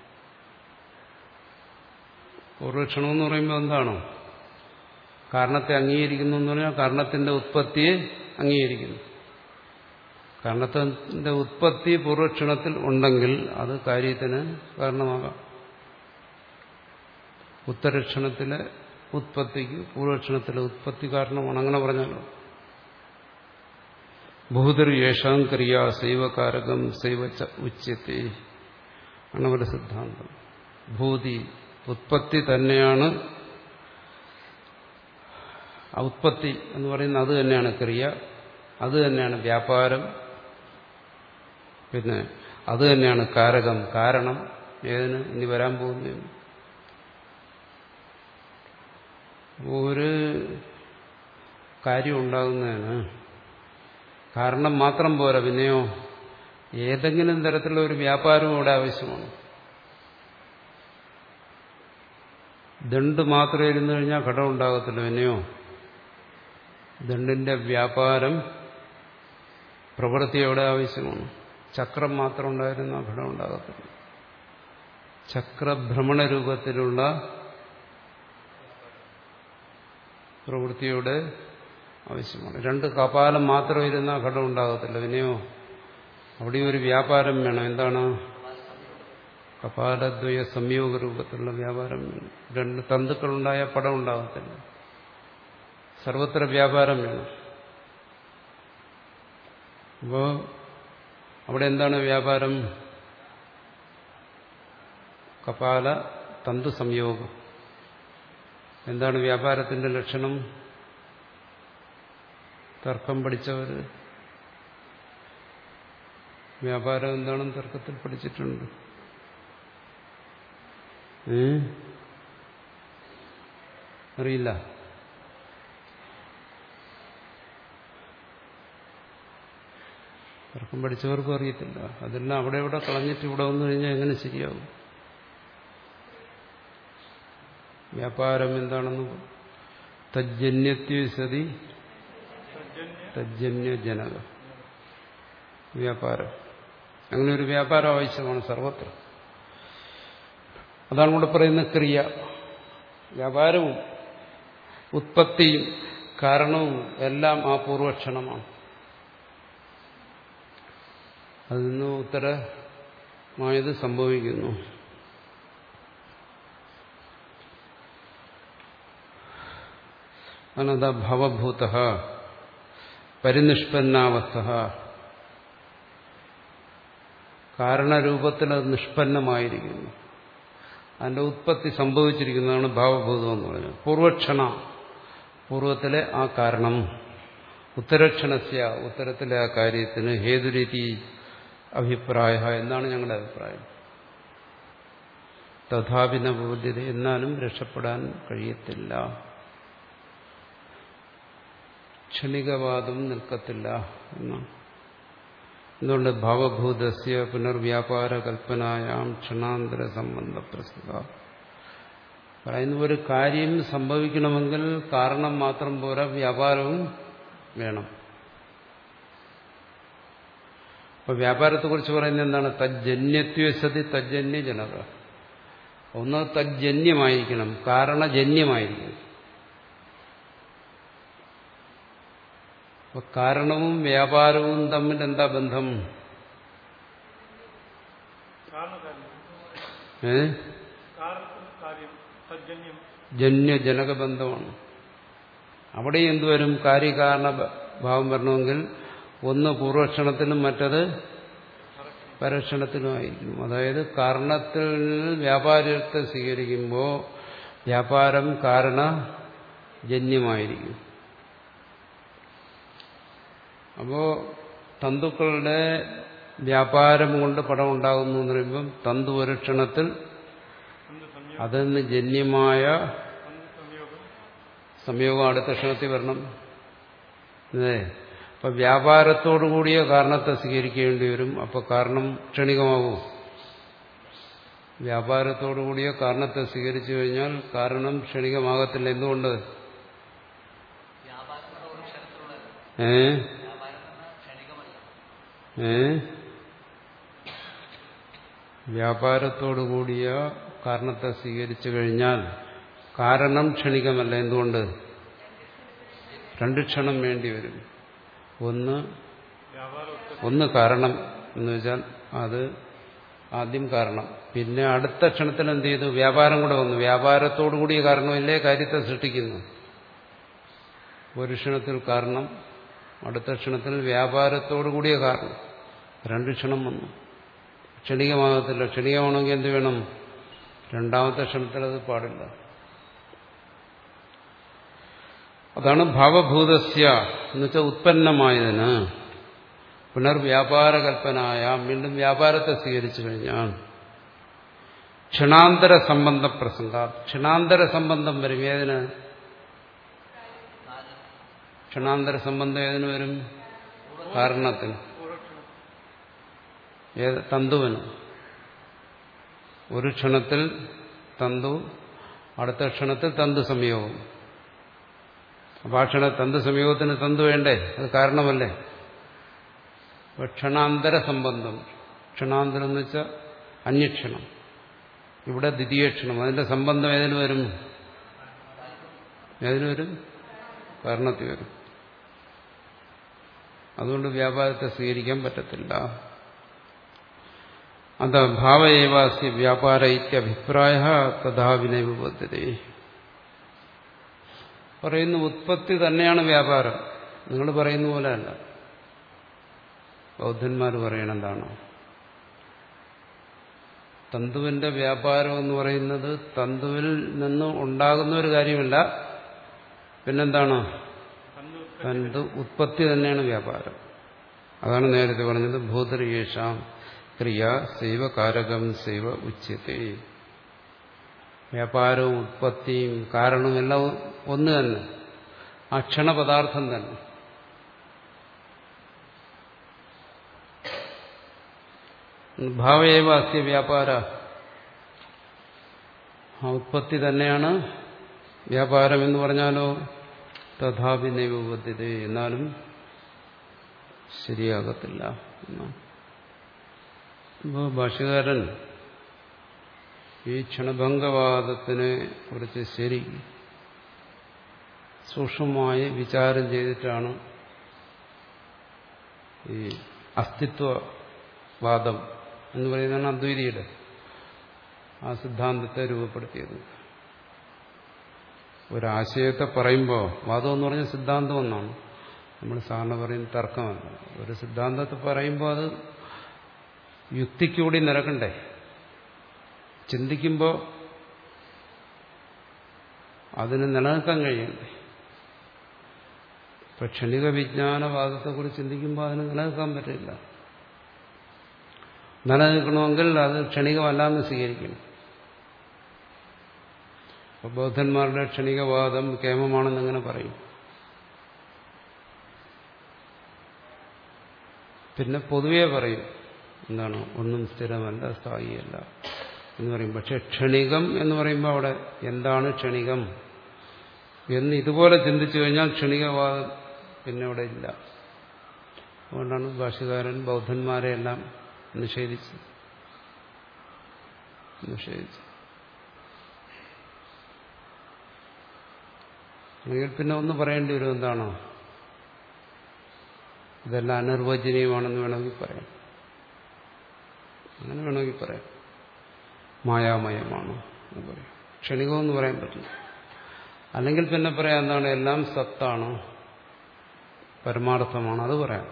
[SPEAKER 1] പൂർവ്വക്ഷണം എന്ന് പറയുമ്പോൾ എന്താണോ? കാരണത്തെ അംഗീകരിക്കുന്നു എന്ന് പറഞ്ഞാൽ കാരണത്തിന്റെ ഉത്പത്തിയെ അംഗീകരിക്കുന്നു. കാരണത്തിന്റെ ഉത്പത്തി പൂർവ്വക്ഷണത്തിൽ ഉണ്ടെങ്കിൽ അത് കാര്യത്തിന് കാരണമാകാം. ഉത്തരക്ഷണത്തിലെ ഉത്പത്തിക്ക് പൂർവ്വക്ഷണത്തിലെ ഉത്പത്തി കാരണമാണ്. അങ്ങനെ പറഞ്ഞാലോ? ഭൂതർ യേഷാം ക്രിയ സൈവകാരകം സൈവ ഉച്യത്തെ ആണ് ഒരു സിദ്ധാന്തം. ഭൂതി ഉത്പത്തി തന്നെയാണ്. ഉത്പത്തി എന്ന് പറയുന്നത് അത് തന്നെയാണ് ക്രിയ, അത് തന്നെയാണ് വ്യാപാരം, പിന്നെ അത് തന്നെയാണ് കാരകം, കാരണം. ഏതിന്? ഇനി വരാൻ പോകുന്നു. ഒരു കാര്യം ഉണ്ടാകുന്നതിന് കാരണം മാത്രം പോരാ, പിന്നെയോ ഏതെങ്കിലും തരത്തിലുള്ള ഒരു വ്യാപാരവും ഇവിടെ ആവശ്യമാണ്. ദണ്ട് മാത്രം ഇരുന്നു കഴിഞ്ഞാൽ ഘടം ഉണ്ടാകത്തില്ല. പിന്നെയോ ദണ്ടിന്റെ വ്യാപാരം പ്രവൃത്തി എവിടെ ആവശ്യമാണ്. ചക്രം മാത്രം ഉണ്ടായിരുന്ന ഘടം ഉണ്ടാകത്തില്ല. ചക്രഭ്രമണ രൂപത്തിലുള്ള പ്രവൃത്തിയുടെ ആവശ്യമാണ്. രണ്ട് കപാലം മാത്രം ഇരുന്ന ഘടം ഉണ്ടാകത്തില്ല. പിന്നെയോ അവിടെ ഒരു വ്യാപാരം വേണം. എന്താണ്? കപാലദ്വയ സംയോഗ രൂപത്തിലുള്ള വ്യാപാരം വേണം. രണ്ട് തന്തുക്കളുണ്ടായ പടം ഉണ്ടാകത്തില്ല. സർവത്ര വ്യാപാരം വേണം. അപ്പോ അവിടെ എന്താണ് വ്യാപാരം? കപാല തന്തു സംയോഗം. എന്താണ് വ്യാപാരത്തിന്റെ ലക്ഷണം? തർക്കം പഠിച്ചവർ വ്യാപാരം എന്താണെന്ന് തർക്കത്തിൽ പഠിച്ചിട്ടുണ്ട്. ഏ അറിയില്ല? തർക്കം പഠിച്ചവർക്കും അറിയത്തില്ല. അതെല്ലാം അവിടെ ഇവിടെ കളഞ്ഞിട്ട് ഇവിടെ വന്നു കഴിഞ്ഞാൽ എങ്ങനെ ശരിയാവും? വ്യാപാരം എന്താണെന്ന് തജ്ജന്യത്വസതി തജ്ജന്യജനക വ്യാപാരം. അങ്ങനെ ഒരു വ്യാപാരം ആവശ്യമാണ് സർവത്ര. അതാണ് ഇവിടെ പറയുന്ന ക്രിയ. വ്യാപാരവും ഉത്പത്തിയും കാരണവും എല്ലാം ആ പൂർവക്ഷണമാണ്. അതിൽ നിന്ന് ഉത്തരമായത് സംഭവിക്കുന്നു. അനന്ത ഭവഭൂത പരിനിഷ്പന്നാവസ്ഥ. കാരണരൂപത്തിൽ അത് നിഷ്പന്നമായിരിക്കുന്നു. അതിന്റെ ഉത്പത്തി സംഭവിച്ചിരിക്കുന്നതാണ് ഭാവഭൂതം എന്ന് പറയുന്നത്. പൂർവക്ഷണ പൂർവത്തിലെ ആ കാരണം, ഉത്തരക്ഷണസ്യ ഉത്തരത്തിലെ ആ കാര്യത്തിന് ഹേതുരീതി അഭിപ്രായ എന്നാണ് ഞങ്ങളുടെ അഭിപ്രായം. തഥാപിന ബോധ്യത, എന്നാലും രക്ഷപ്പെടാൻ കഴിയത്തില്ല. ക്ഷണികവാദം നിൽക്കത്തില്ല എന്നാണ്. എന്തുകൊണ്ട്? ഭാവഭൂതസ്യ പുനർവ്യാപാര കൽപ്പനായാം ക്ഷണാന്തര സംബന്ധ പ്രസിദ്ധ. പറയുന്ന ഒരു കാര്യം സംഭവിക്കണമെങ്കിൽ കാരണം മാത്രം പോരാ, വ്യാപാരവും വേണം. അപ്പൊ വ്യാപാരത്തെക്കുറിച്ച് പറയുന്നത് എന്താണ്? തജ്ജന്യത്വ സതി തജ്ജന്യ ജനക. ഒന്ന് തജ്ജന്യമായിരിക്കണം, കാരണജന്യമായിരിക്കണം. അപ്പൊ കാരണവും വ്യാപാരവും തമ്മിൽ എന്താ ബന്ധം? ഏ ജന്യജനക ബന്ധമാണ്. അവിടെ എന്തുവരും? കാര്യകാരണ ഭാവം വരണമെങ്കിൽ ഒന്ന് പൂർവക്ഷണത്തിലും മറ്റത് പരക്ഷണത്തിലുമായിരിക്കും. അതായത് കാരണത്തിൽ വ്യാപാരത്തെ സ്വീകരിക്കുമ്പോൾ വ്യാപാരം കാരണജന്യമായിരിക്കും. അപ്പോ തന്തുക്കളുടെ വ്യാപാരം കൊണ്ട് പടം ഉണ്ടാകുന്നു എന്ന് പറയുമ്പം തന്തു ഒരു ക്ഷണത്തിൽ അതിന് ജന്യമായ സംയോഗം അടുത്ത ക്ഷണത്തിൽ വരണം. അതെ. അപ്പൊ വ്യാപാരത്തോടുകൂടിയ കാരണത്തെ സ്വീകരിക്കേണ്ടി വരും. അപ്പൊ കാരണം ക്ഷണികമാകും. വ്യാപാരത്തോടുകൂടിയ കാരണത്തെ സ്വീകരിച്ചു കഴിഞ്ഞാൽ കാരണം ക്ഷണികമാകത്തില്ല. എന്തുകൊണ്ട്? ഏ ഏ വ്യാപാരത്തോടുകൂടിയ കാരണത്തെ സ്വീകരിച്ചു കഴിഞ്ഞാൽ കാരണം ക്ഷണികമല്ല. എന്തുകൊണ്ട്? രണ്ട് ക്ഷണം വേണ്ടി വരും. ഒന്ന് ഒന്ന് കാരണം എന്ന് വെച്ചാൽ അത് ആദ്യം കാരണം, പിന്നെ അടുത്ത ക്ഷണത്തിൽ എന്ത് ചെയ്തു? വ്യാപാരം കൂടെ വന്നു. വ്യാപാരത്തോടുകൂടിയ കാരണമില്ലേ കാര്യത്തെ സൃഷ്ടിക്കുന്നു. ഒരു ക്ഷണത്തിൽ കാരണം, അടുത്ത ക്ഷണത്തിൽ വ്യാപാരത്തോടുകൂടിയ കാരണം. രണ്ട് ക്ഷണം വന്നു. ക്ഷണികമാകത്തില്ല. ക്ഷണികമാണെങ്കിൽ എന്ത് വേണം? രണ്ടാമത്തെ ക്ഷണത്തിൽ അത് പാടില്ല. അതാണ് ഭാവഭൂതസ്യ എന്ന് വെച്ചാൽ ഉത്പന്നമായതിന് പുനർവ്യാപാര കൽപ്പനായ വീണ്ടും വ്യാപാരത്തെ സ്വീകരിച്ചു കഴിഞ്ഞാൽ ക്ഷണാന്തര സംബന്ധ പ്രസംഗ. ക്ഷണാന്തര സംബന്ധം വരും. ഏതിന്? ക്ഷണാന്തര സംബന്ധം ഏതിന് വരും? കാരണത്തിന്. ഏത്? തന്തുവിന്. ഒരു ക്ഷണത്തിൽ തന്തു, അടുത്ത ക്ഷണത്തിൽ തന്തു സംയോഗം. അപ്പൊ ആ ക്ഷണ തന്തു സംയോഗത്തിന് തന്തു വേണ്ടേ? അത് കാരണമല്ലേ? ക്ഷണാന്തര സംബന്ധം. ക്ഷണാന്തരം എന്ന് വെച്ചാൽ അന്യക്ഷണം. ഇവിടെ ദ്വിതീയ ക്ഷണം. അതിന്റെ സംബന്ധം ഏതിന് വരും? ഏതിന് വരും? കാരണത്തിൽ വരും. അതുകൊണ്ട് വ്യാപാരത്തെ സ്വീകരിക്കാൻ പറ്റത്തില്ല. അത ഭാവയേവാസ്യ വ്യാപാര ഇത്യഭിപ്രായ തഥാ വിനയബുദ്ധി. പറയുന്ന ഉത്പത്തി തന്നെയാണ് വ്യാപാരം. നിങ്ങൾ പറയുന്ന പോലെ അല്ല. ബൗദ്ധന്മാർ പറയണെന്താണ്? തന്തുവിന്റെ വ്യാപാരം എന്ന് പറയുന്നത് തന്തുവിൽ നിന്ന് ഉണ്ടാകുന്ന ഒരു കാര്യമല്ല. പിന്നെന്താണ്? തന്തു ഉത്പത്തി തന്നെയാണ് വ്യാപാരം. അതാണ് നേരത്തെ പറഞ്ഞത്. ഭൂതരിയേഷാം ക്രിയ സൈവ കാരകം സൈവ ഉച്യത്തെ. വ്യാപാരവും ഉത്പത്തിയും കാരണവും എല്ലാം ഒന്ന് തന്നെ. അക്ഷണപദാർത്ഥം തന്നെ. ഭാവയേവ അസ്യ വ്യാപാര. ആ ഉത്പത്തി തന്നെയാണ് വ്യാപാരം എന്ന് പറഞ്ഞാലോ തഥാപി നൈവബദ്ധ്യത. എന്നാലും ശരിയാകത്തില്ല എന്നാണ്. ഇപ്പോൾ ഭാഷ്യകാരൻ ഈ ക്ഷണഭംഗവാദത്തിനെ കുറിച്ച് ശരി സൂക്ഷ്മമായി വിചാരം ചെയ്തിട്ടാണ് ഈ അസ്തിത്വവാദം എന്ന് പറയുന്നതാണ് അദ്വൈതിയുടെ ആ സിദ്ധാന്തത്തെ രൂപപ്പെടുത്തിയത്. ഒരാശയത്തെ പറയുമ്പോൾ വാദം എന്ന് പറഞ്ഞ സിദ്ധാന്തം ഒന്നാണ്. നമ്മൾ സാധാരണ പറയുന്ന തർക്കമല്ല. ഒരു സിദ്ധാന്തത്തെ പറയുമ്പോൾ അത് യുക്തിക്കൂടി നിരക്കണ്ടേ? ചിന്തിക്കുമ്പോൾ അതിന് നിലനിൽക്കാൻ കഴിയണ്ടേ? ഇപ്പൊ ക്ഷണിക വിജ്ഞാനവാദത്തെക്കുറിച്ച് ചിന്തിക്കുമ്പോൾ അതിന് നിലനിൽക്കാൻ പറ്റില്ല. നിലനിൽക്കണമെങ്കിൽ അത് ക്ഷണികമല്ലാന്ന് സ്വീകരിക്കണം. അപ്പൊ ബൗദ്ധന്മാരുടെ ക്ഷണികവാദം കേമമാണെന്ന് എങ്ങനെ പറയും? പിന്നെ പൊതുവെ പറയും എന്താണ്, ഒന്നും സ്ഥിരമല്ല, സ്ഥായിയല്ല എന്ന് പറയും. പക്ഷെ ക്ഷണികം എന്ന് പറയുമ്പോൾ അവിടെ എന്താണ് ക്ഷണികം എന്ന് ഇതുപോലെ ചിന്തിച്ചു കഴിഞ്ഞാൽ ക്ഷണികവാദം പിന്നെ അവിടെ ഇല്ല. അതുകൊണ്ടാണ് ഭാഷ്യകാരൻ ബൗദ്ധന്മാരെ എല്ലാം നിഷേധിച്ചു നിഷേധിച്ചു അല്ലെങ്കിൽ പിന്നെ ഒന്ന് പറയേണ്ടി വരും, എന്താണോ ഇതെല്ലാം അനിർവചനീയമാണെന്ന് വേണമെങ്കിൽ പറയാം. അങ്ങനെ വേണമെങ്കിൽ പറയാം. മായാമയമാണ് എന്ന് പറയാം. ക്ഷണികമെന്ന് പറയാൻ പറ്റില്ല. അല്ലെങ്കിൽ പിന്നെ പറയാം എന്താണ്, എല്ലാം സത്താണ്, പരമാർത്ഥമാണ്, അത് പറയാം.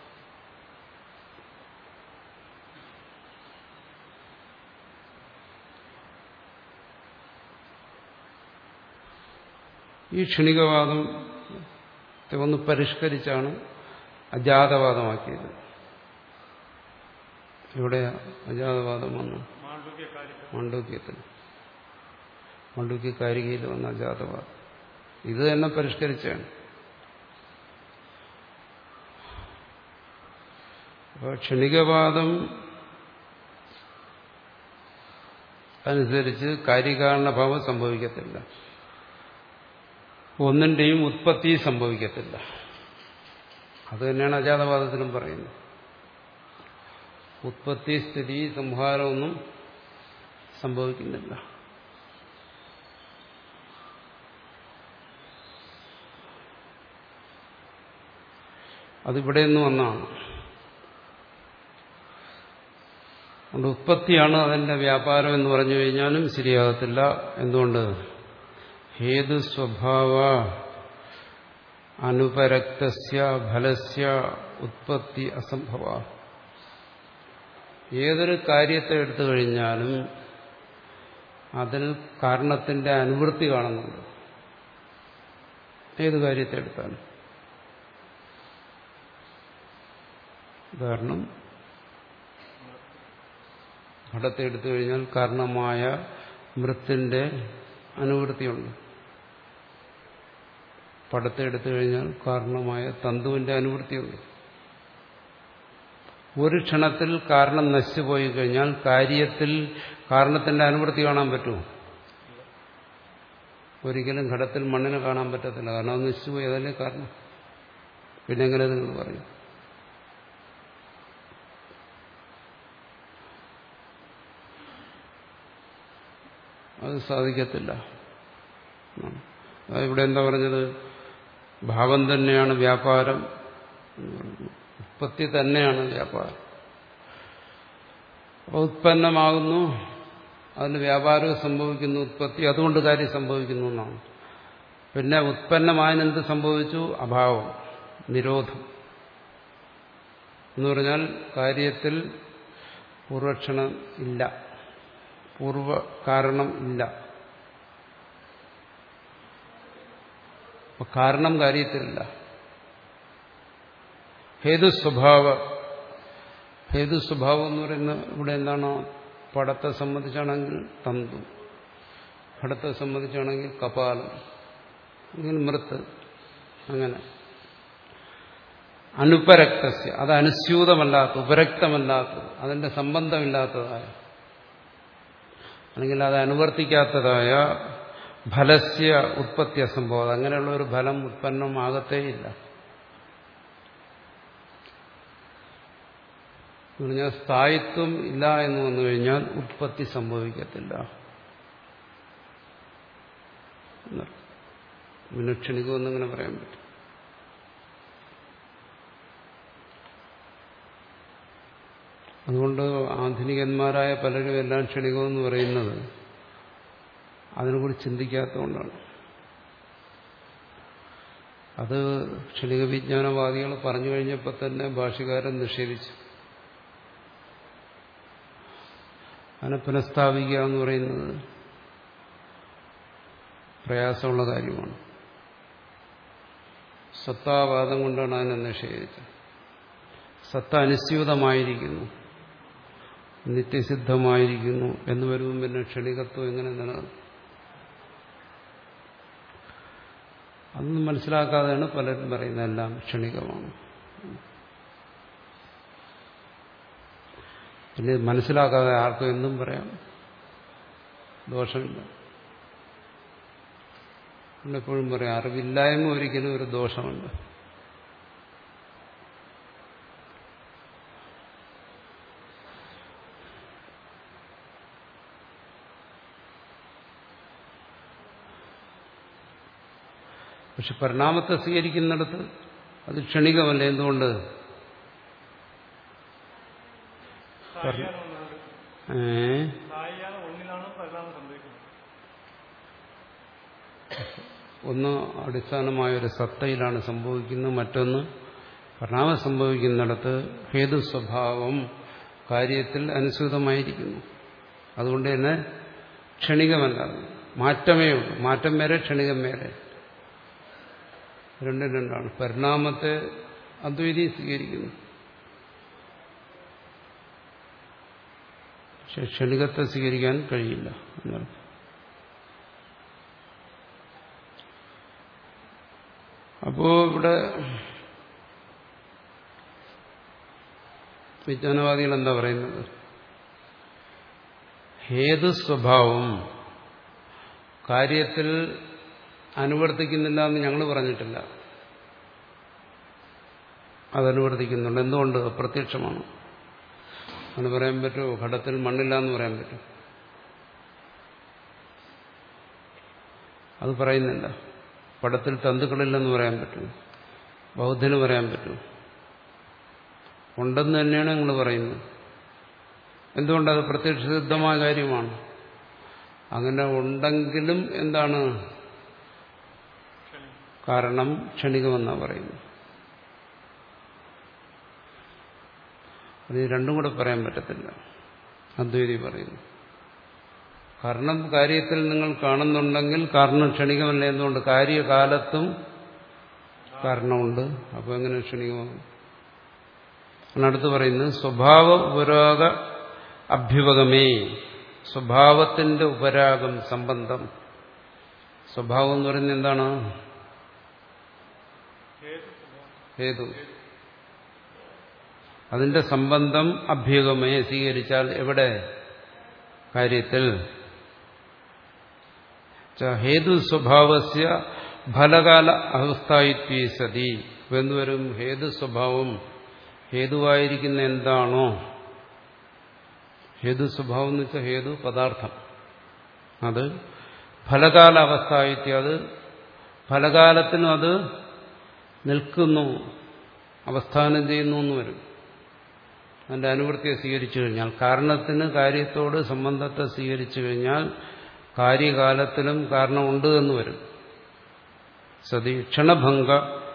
[SPEAKER 1] ഈ ക്ഷണികവാദത്തെ ഒന്ന് പരിഷ്കരിച്ചാണ് അജാതവാദമാക്കിയത്. ഇവിടെ അജാതവാദം വന്നു മാണ്ഡൂക്യത്തിൽ, മാണ്ഡൂക്യകാരികയിൽ വന്ന അജാതവാദം. ഇത് തന്നെ പരിഷ്കരിച്ചാണ്. അപ്പോൾ ക്ഷണികവാദം അനുസരിച്ച് കാര്യകാരണഭാവം സംഭവിക്കത്തില്ല, ഒന്നിന്റെയും ഉത്പത്തി സംഭവിക്കത്തില്ല. അത് തന്നെയാണ് അജാതവാദത്തിലും പറയുന്നത്. ഉത്പത്തി, സ്ഥിതി, സംഹാരമൊന്നും സംഭവിക്കുന്നില്ല. അതിവിടെ നിന്ന് വന്നാണ്. അതുകൊണ്ട് ഉത്പത്തിയാണ് അതിന്റെ വ്യാപാരം എന്ന് പറഞ്ഞു കഴിഞ്ഞാലും ശരിയാകത്തില്ല. എന്തുകൊണ്ട്? ഹേതു സ്വഭാവ അനുപരക്തസ്യ ഫലസ്യ ഉത്പത്തി അസംഭവ. ഏതൊരു കാര്യത്തെ എടുത്തു കഴിഞ്ഞാലും അതിൽ കാരണത്തിന്റെ അനുവൃത്തി കാണുന്നുണ്ട്. ഏത് കാര്യത്തെ എടുത്താലും. ഉദാഹരണം, ഘടത്തെ എടുത്തു കഴിഞ്ഞാൽ കാരണമായ മൃത്തിന്റെ അനുവൃത്തിയുണ്ട്. പടത്തെ എടുത്തു കഴിഞ്ഞാൽ കാരണമായ തന്തുവിന്റെ അനുവൃത്തിയുണ്ട്. ഒരു ക്ഷണത്തിൽ കാരണം നശിച്ചുപോയി കഴിഞ്ഞാൽ കാര്യത്തിൽ കാരണത്തിന്റെ അനുവൃത്തി കാണാൻ പറ്റുമോ? ഒരിക്കലും ഘടത്തിൽ മണ്ണിനെ കാണാൻ പറ്റത്തില്ല. കാരണം അത് നശിച്ചുപോയി, അതല്ലേ കാരണം. പിന്നെ എങ്ങനെ നിങ്ങൾ പറയും? അത് സാധിക്കത്തില്ല. ഇവിടെ എന്താ പറഞ്ഞത്? ഭാവം തന്നെയാണ് വ്യാപാരം, ഉത്പത്തി തന്നെയാണ് വ്യാപാരം. അപ്പോൾ ഉത്പന്നമാകുന്നു, അതിന് വ്യാപാരം സംഭവിക്കുന്നു, ഉത്പത്തി, അതുകൊണ്ട് കാര്യം സംഭവിക്കുന്നു എന്നാണ്. പിന്നെ ഉത്പന്നമായനെന്ത് സംഭവിച്ചു? അഭാവം, നിരോധം എന്ന് പറഞ്ഞാൽ കാര്യത്തിൽ പൂർവക്ഷണം ഇല്ല, പൂർവ കാരണം ഇല്ല. കാരണം കാര്യത്തിലില്ല. ഹേതുസ്വഭാവ ഹേതുസ്വഭാവം എന്ന് പറയുന്ന ഇവിടെ എന്താണ്? പടത്തെ സംബന്ധിച്ചാണെങ്കിൽ തന്തു, ഘടത്തെ സംബന്ധിച്ചാണെങ്കിൽ കപാലം, ഇങ്ങനെ മൃത്ത്, അങ്ങനെ അനുപരക്തസ്യ, അത് അനുസ്യൂതമല്ലാത്ത, ഉപരക്തമല്ലാത്തത്, അതിന്റെ സംബന്ധമില്ലാത്തതായ, അല്ലെങ്കിൽ അത് അനുവർത്തിക്കാത്തതായ ഫലസ്യ ഉത്പത്തി അസംഭവം. അങ്ങനെയുള്ള ഒരു ഫലം ഉത്പന്നമാകത്തേയില്ല. എന്ന് പറഞ്ഞാൽ സ്ഥായിത്വം ഇല്ല എന്ന് വന്നു കഴിഞ്ഞാൽ ഉത്പത്തി സംഭവിക്കത്തില്ല. പിന്നെ ക്ഷണികമെന്നിങ്ങനെ പറയാൻ പറ്റും. അതുകൊണ്ട് ആധുനികന്മാരായ പലരും എല്ലാം ക്ഷണികമെന്ന് പറയുന്നത് അതിനെക്കുറിച്ച് ചിന്തിക്കാത്തതുകൊണ്ടാണ്. അത് ക്ഷണിക വിജ്ഞാനവാദികൾ പറഞ്ഞു കഴിഞ്ഞപ്പോൾ തന്നെ ഭാഷ്യകാരൻ നിഷേധിച്ചു. അതിനെ പുനഃസ്ഥാപിക്കുക എന്ന് പറയുന്നത് പ്രയാസമുള്ള കാര്യമാണ്. സത്താവാദം കൊണ്ടാണ് അതിനെ നിഷേധിച്ചത്. സത്ത അനുസ്യൂതമായിരിക്കുന്നു, നിത്യസിദ്ധമായിരിക്കുന്നു എന്ന് വരുമ്പോൾ പിന്നെ ക്ഷണികത്വം എങ്ങനെ നിലനിർത്തും? അതൊന്നും മനസ്സിലാക്കാതെയാണ് പലരും പറയുന്നത് എല്ലാം ക്ഷണികമാണ്. പിന്നെ മനസ്സിലാക്കാതെ ആർക്കും എന്തും പറയാം, ദോഷമില്ല. എപ്പോഴും പറയാം അറിവില്ലായ്മ ഒരിക്കലും ഒരു ദോഷമുണ്ട്. പക്ഷെ പരിണാമത്തെ സ്വീകരിക്കുന്നിടത്ത് അത് ക്ഷണികമല്ല. എന്തുകൊണ്ട്? ഒന്ന് അടിസ്ഥാനമായ ഒരു സത്തയിലാണ് സംഭവിക്കുന്നത്, മറ്റൊന്ന് പരിണാമം സംഭവിക്കുന്നിടത്ത് ഹേതു സ്വഭാവം കാര്യത്തിൽ അനുസൃതമായിരിക്കുന്നു. അതുകൊണ്ട് തന്നെ ക്ഷണികമല്ല, മാറ്റമേ ഉള്ളൂ. മാറ്റം വേറെ, ക്ഷണികം വേറെ, രണ്ടും രണ്ടാണ്. പരിണാമത്തെ അദ്വൈതി സ്വീകരിക്കുന്നു, പക്ഷെ ക്ഷണികത്തെ സ്വീകരിക്കാൻ കഴിയില്ല എന്നർത്ഥം. അപ്പോ ഇവിടെ വിജ്ഞാനവാദികൾ എന്താ പറയുന്നത്? ഹേതു സ്വഭാവം കാര്യത്തിൽ അനുവർത്തിക്കുന്നില്ല എന്ന് ഞങ്ങൾ പറഞ്ഞിട്ടില്ല, അതനുവർത്തിക്കുന്നുണ്ട്. എന്തുകൊണ്ട്? അപ്രത്യക്ഷമാണ്. അങ്ങനെ പറയാൻ പറ്റുമോ? ഘടത്തിൽ മണ്ണില്ല എന്ന് പറയാൻ പറ്റും? അത് പറയുന്നില്ല. പടത്തിൽ തന്തുക്കളില്ലെന്ന് പറയാൻ പറ്റും? ബൗദ്ധന് പറയാൻ പറ്റും? ഉണ്ടെന്ന് തന്നെയാണ് നിങ്ങൾ പറയുന്നത്. എന്തുകൊണ്ടത് പ്രത്യക്ഷസിദ്ധമായ കാര്യമാണ്. അങ്ങനെ ഉണ്ടെങ്കിലും എന്താണ് കാരണം? ക്ഷണികമെന്നാണ് പറയുന്നത്. അത് രണ്ടും കൂടെ പറയാൻ പറ്റത്തില്ല, അദ്വൈതി പറയുന്നു. കാരണം കാര്യത്തിൽ നിങ്ങൾ കാണുന്നുണ്ടെങ്കിൽ കാരണം ക്ഷണികമല്ല. എന്തുകൊണ്ട്? കാര്യകാലത്തും കാരണമുണ്ട്. അപ്പോൾ എങ്ങനെ ക്ഷണികമാകും? അടുത്ത് പറയുന്നത് സ്വഭാവ ഉപരാഗ അഭ്യുപഗമേ, സ്വഭാവത്തിന്റെ ഉപരാഗം സംബന്ധം. സ്വഭാവം എന്ന് പറയുന്നത് എന്താണ്? ഹേതു. അതിന്റെ സംബന്ധം അഭ്യുപഗമയെ സ്വീകരിച്ചാൽ എവിടെ? കാര്യത്തിൽ. ഹേതു സ്വഭാവസ്യ ഫലകാല അവസ്ഥായിത്വേ സതി. എന്തുവരും? ഹേതു സ്വഭാവം ഹേതുവായിരിക്കുന്ന എന്താണോ, ഹേതു സ്വഭാവം എന്ന് വെച്ചാൽ ഹേതു പദാർത്ഥം, അത് ഫലകാല അവസ്ഥായിത്വം, അത് ഫലകാലത്തിനും അത് നിൽക്കുന്നു, അവസ്ഥാനം ചെയ്യുന്നു എന്ന് വരും. അതിന്റെ അനുവൃത്തിയെ സ്വീകരിച്ചു കഴിഞ്ഞാൽ, കാരണത്തിന് കാര്യത്തോട് സംബന്ധത്തെ സ്വീകരിച്ചു കഴിഞ്ഞാൽ കാര്യകാലത്തിലും കാരണമുണ്ട് എന്ന് വരും. സതി ക്ഷണഭംഗ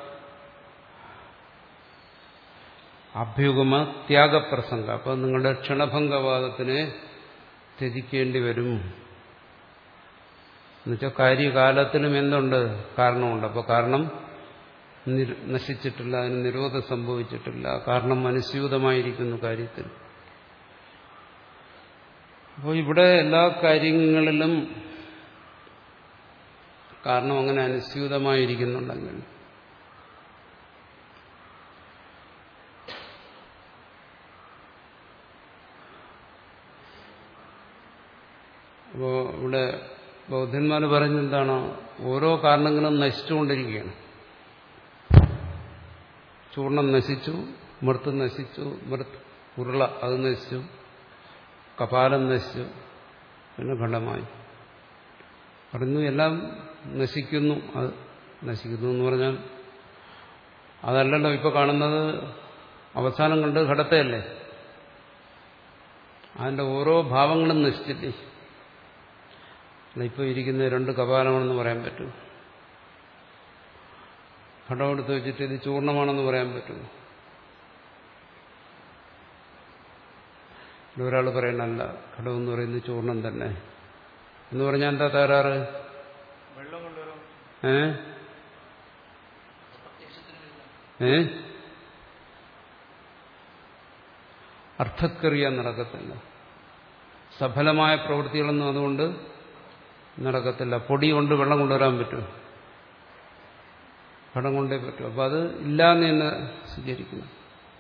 [SPEAKER 1] അഭ്യുഗമ ത്യാഗപ്രസംഗം. അപ്പൊ നിങ്ങളുടെ ക്ഷണഭംഗവാദത്തിനെ ത്യജിക്കേണ്ടി വരും. എന്നുവെച്ചാൽ കാര്യകാലത്തിലും എന്തുണ്ട്? കാരണമുണ്ട്. അപ്പോൾ കാരണം നശിച്ചിട്ടില്ല, അതിന് നിരോധം സംഭവിച്ചിട്ടില്ല, കാരണം അനുസ്യൂതമായിരിക്കുന്നു കാര്യത്തിൽ. അപ്പോൾ ഇവിടെ എല്ലാ കാര്യങ്ങളിലും കാരണം അങ്ങനെ അനുസ്യൂതമായിരിക്കുന്നുണ്ടെങ്കിൽ അപ്പോൾ ഇവിടെ ബൗദ്ധന്മാർ പറഞ്ഞെന്താണ്? ഓരോ കാരണങ്ങളും നശിച്ചുകൊണ്ടിരിക്കുകയാണ്. ചൂർണം നശിച്ചു, മൃത്ത് നശിച്ചു, മൃത്ത് ഉരുള അത് നശിച്ചു, കപാലം നശിച്ചു, പിന്നെ ഖണ്ഡമായി. പറഞ്ഞു എല്ലാം നശിക്കുന്നു. അത് നശിക്കുന്നു എന്ന് പറഞ്ഞാൽ അതല്ലല്ലോ ഇപ്പൊ കാണുന്നത്. അവസാനം കണ്ട് ഘടത്തെയല്ലേ? അതിന്റെ ഓരോ ഭാവങ്ങളും നശിച്ചില്ലേ? ഇപ്പൊ ഇരിക്കുന്ന രണ്ട് കപാലമാണെന്ന് പറയാൻ പറ്റും? ഘടമെടുത്ത് വെച്ചിട്ട് ഇത് ചൂർണമാണെന്ന് പറയാൻ പറ്റുമോ? ഒരാൾ പറയണല്ല, ഘടമെന്ന് പറയുന്നത് ചൂർണം തന്നെ എന്ന് പറഞ്ഞാൽ എന്താ തകരാറ്? ഏ ഏ അർത്ഥക്രിയ നടക്കത്തില്ല. സഫലമായ പ്രവൃത്തികളൊന്നും അതുകൊണ്ട് നടക്കത്തില്ല. പൊടി കൊണ്ട് വെള്ളം കൊണ്ടുവരാൻ പറ്റും? ഘടം കൊണ്ടേ പറ്റും. അപ്പം അത് ഇല്ലാന്ന് തന്നെ സ്വീകരിക്കണം.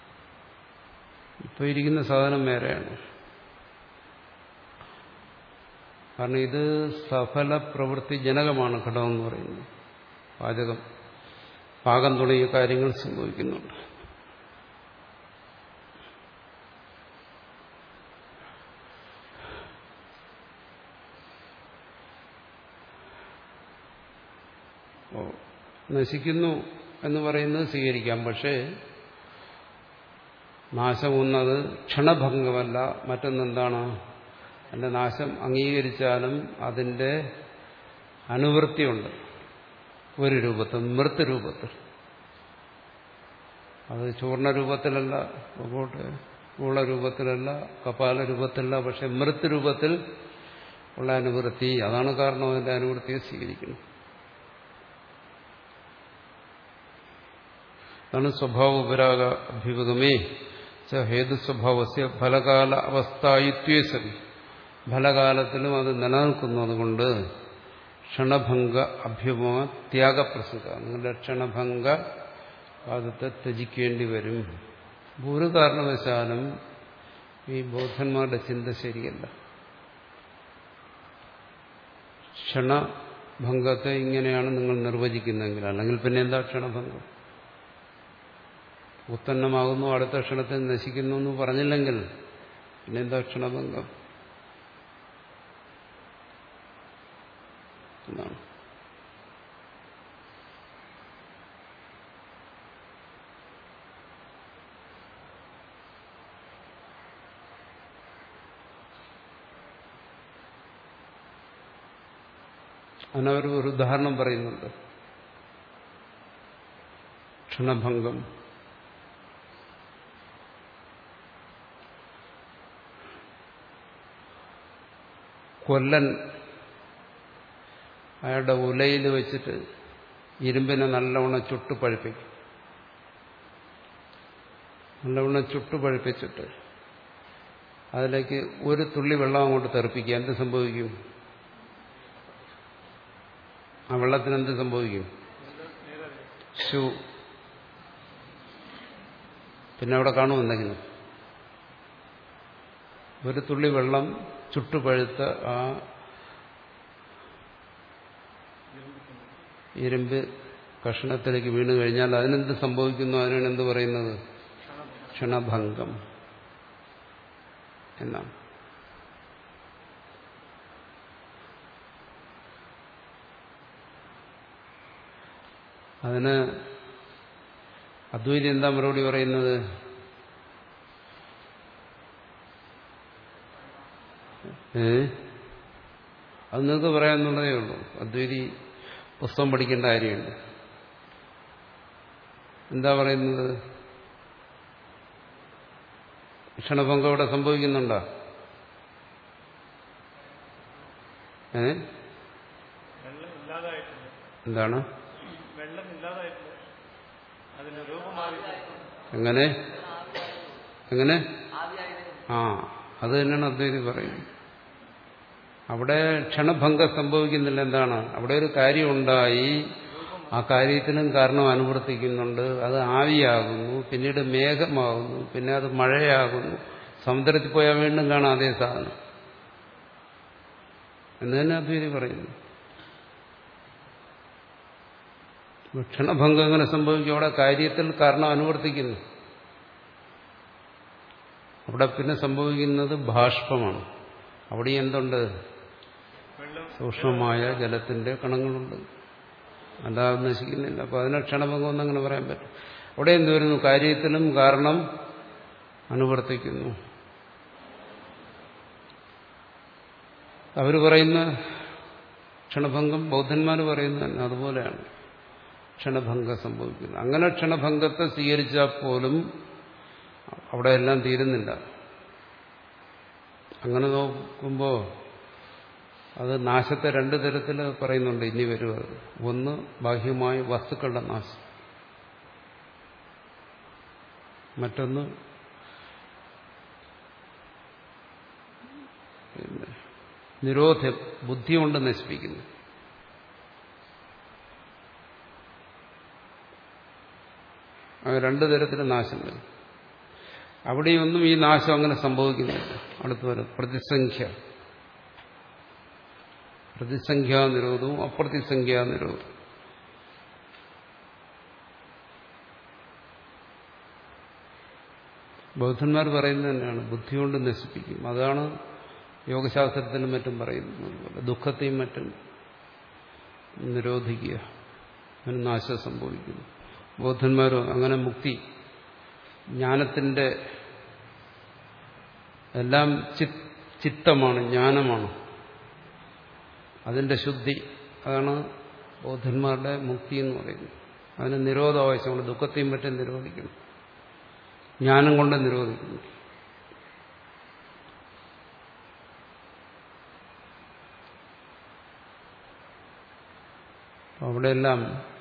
[SPEAKER 1] ഇപ്പൊ ഇരിക്കുന്ന സാധനം വേറെയാണ്. കാരണം ഇത് സഫല പ്രവൃത്തി ജനകമാണ് ഘടം എന്ന് പറയുന്നത്. പാചകം, പാകം തുടങ്ങിയ കാര്യങ്ങൾ സംഭവിക്കുന്നുണ്ട്. നശിക്കുന്നു എന്ന് പറയുന്നത് സ്വീകരിക്കാം. പക്ഷേ നാശമൊന്നത് ക്ഷണഭംഗമല്ല. മറ്റൊന്നെന്താണ്? അതിന്റെ നാശം അംഗീകരിച്ചാലും അതിന്റെ അനുവൃത്തിയുണ്ട് ഒരു രൂപത്തിൽ, മൃത്ത് രൂപത്തിൽ. അത് ചൂർണ രൂപത്തിലല്ല, ഉള്ള രൂപത്തിലല്ല, കപാല രൂപത്തിലല്ല, പക്ഷെ മൃത്ത് രൂപത്തിൽ ഉള്ള അനുവൃത്തി. അതാണ് കാരണം അതിന്റെ അനുവൃത്തിയെ സ്വീകരിക്കണം. അതാണ് സ്വഭാവ ഉപരാഗ അഭ്യുപഗമേ ച ഹേതുസ്വഭാവസ്യ ഫലകാല അവസ്ഥായിത്വേ സതി. ഫലകാലത്തിലും അത് നിലനിൽക്കുന്നു. അതുകൊണ്ട് ക്ഷണഭംഗ അഭ്യുപമ ത്യാഗപ്രസംഗ. നിങ്ങളുടെ ക്ഷണഭംഗ വാദത്തെ ത്യജിക്കേണ്ടി വരും. ഒരു കാരണവശാലും ഈ ബൗദ്ധന്മാരുടെ ചിന്ത ശരിയല്ല. ക്ഷണഭംഗത്തെ ഇങ്ങനെയാണ് നിങ്ങൾ നിർവചിക്കുന്നതെങ്കിൽ, അല്ലെങ്കിൽ പിന്നെ എന്താ ക്ഷണഭംഗം? ഉത്പന്നമാകുന്നു, അടുത്ത ക്ഷണത്തിൽ നശിക്കുന്നു എന്ന് പറഞ്ഞില്ലെങ്കിൽ പിന്നെന്താ ക്ഷണഭംഗം എന്നാണ്. അതിനവർ ഒരു ഉദാഹരണം പറയുന്നുണ്ട്. ക്ഷണഭംഗം കൊല്ലൻ അയാളുടെ ഉലയിൽ വെച്ചിട്ട് ഇരുമ്പിനെ നല്ലവണ്ണം ചുട്ടു പഴുപ്പിക്കും. നല്ലവണ്ണം ചുട്ടു പഴുപ്പിച്ചിട്ട് അതിലേക്ക് ഒരു തുള്ളി വെള്ളം അങ്ങോട്ട് തെറിപ്പിക്കുക. എന്ത് സംഭവിക്കും? ആ വെള്ളത്തിന് എന്ത് സംഭവിക്കും? ശു. പിന്നെ അവിടെ കാണും എന്തെങ്കിലും? ഒരു തുള്ളി വെള്ളം ചുട്ടുപഴുത്ത ആ ഇരുമ്പ് കഷ്ണത്തിലേക്ക് വീണു കഴിഞ്ഞാൽ അതിനെന്ത് സംഭവിക്കുന്നു? അതിനാണ് എന്ത് പറയുന്നത്? ക്ഷണഭംഗം എന്നാണ്. അതിന് അദ്വൈതി എന്താ മറുപടി പറയുന്നത്? ഏ അത് നിങ്ങൾക്ക് പറയാമെന്നുള്ളതേ ഉള്ളൂ. അദ്വൈതി പുസ്തകം പഠിക്കേണ്ട കാര്യമുണ്ട്. എന്താ പറയുന്നത്? ക്ഷണഭംഗം ഇവിടെ സംഭവിക്കുന്നുണ്ടോ? ഏ എന്താണ്? എങ്ങനെ എങ്ങനെ ആ അത് തന്നെയാണ് അദ്വൈതി പറയുന്നത്. അവിടെ ക്ഷണഭംഗം സംഭവിക്കുന്നില്ല. എന്താണ്? അവിടെ ഒരു കാര്യം ഉണ്ടായി, ആ കാര്യത്തിനും കാരണം അനുവർത്തിക്കുന്നുണ്ട്. അത് ആവിയാകുന്നു, പിന്നീട് മേഘമാകുന്നു, പിന്നെ അത് മഴയാകുന്നു. സമുദ്രത്തിൽ പോയാൽ വീണ്ടും കാണാം അതേ സാധനം എന്ന് തന്നെ അദ്വൈതി പറയുന്നു. ക്ഷണഭംഗം എങ്ങനെ സംഭവിക്കും? അവിടെ കാര്യത്തിൽ കാരണം അനുവർത്തിക്കുന്നു. അവിടെ പിന്നെ സംഭവിക്കുന്നത് ബാഷ്പമാണ്. അവിടെ എന്തുണ്ട്? സൂക്ഷ്മമായ ജലത്തിന്റെ കണങ്ങളുണ്ട്. അല്ലാതെ നശിക്കുന്നില്ല. അപ്പൊ അതിനെ ക്ഷണഭംഗം എന്നങ്ങനെ പറയാൻ പറ്റും. അവിടെ എന്ത് വരുന്നു? കാര്യത്തിലും കാരണം അനുവർത്തിക്കുന്നു. അവർ പറയുന്ന ക്ഷണഭംഗം ബൗദ്ധന്മാർ പറയുന്ന അതുപോലെയാണ് ക്ഷണഭംഗം സംഭവിക്കുന്നത്. അങ്ങനെ ക്ഷണഭംഗത്തെ സ്വീകരിച്ചാൽ പോലും അവിടെ എല്ലാം തീരുന്നില്ല. അങ്ങനെ നോക്കുമ്പോൾ അത് നാശത്തെ രണ്ടു തരത്തിൽ പറയുന്നുണ്ട്. ഇനി വരും അത്. ഒന്ന് ബാഹ്യമായ വസ്തുക്കളുടെ നാശം, മറ്റൊന്ന് നിരോധ ബുദ്ധി കൊണ്ട് നശിപ്പിക്കുന്നു. അത് രണ്ടു തരത്തിൽ നാശം വരും. അവിടെയൊന്നും ഈ നാശം അങ്ങനെ സംഭവിക്കുന്നില്ല. അടുത്ത് വരും പ്രതിസംഖ്യ, പ്രതിസംഖ്യാ നിരോധവും അപ്രതിസംഖ്യാ നിരോധവും. ബൗദ്ധന്മാർ പറയുന്നത് തന്നെയാണ്, ബുദ്ധി കൊണ്ട് നശിപ്പിക്കും. അതാണ് യോഗശാസ്ത്രത്തിലും മറ്റും പറയുന്നത്. ദുഃഖത്തെയും മറ്റും നിരോധിക്കുക, അതിന് നാശം സംഭവിക്കുന്നു. ബൗദ്ധന്മാരും അങ്ങനെ മുക്തി, ജ്ഞാനത്തിന്റെ എല്ലാം ചിത്തമാണ്, ജ്ഞാനമാണ്, അതിന്റെ ശുദ്ധി, അതാണ് ബൗദ്ധന്മാരുടെ മുക്തി എന്ന് പറയുന്നത്. അതിന് നിരോധം ആവശ്യമാണ്. ദുഃഖത്തെയും മറ്റും നിരോധിക്കണം, ജ്ഞാനം കൊണ്ട് നിരോധിക്കുന്നു. അവിടെയെല്ലാം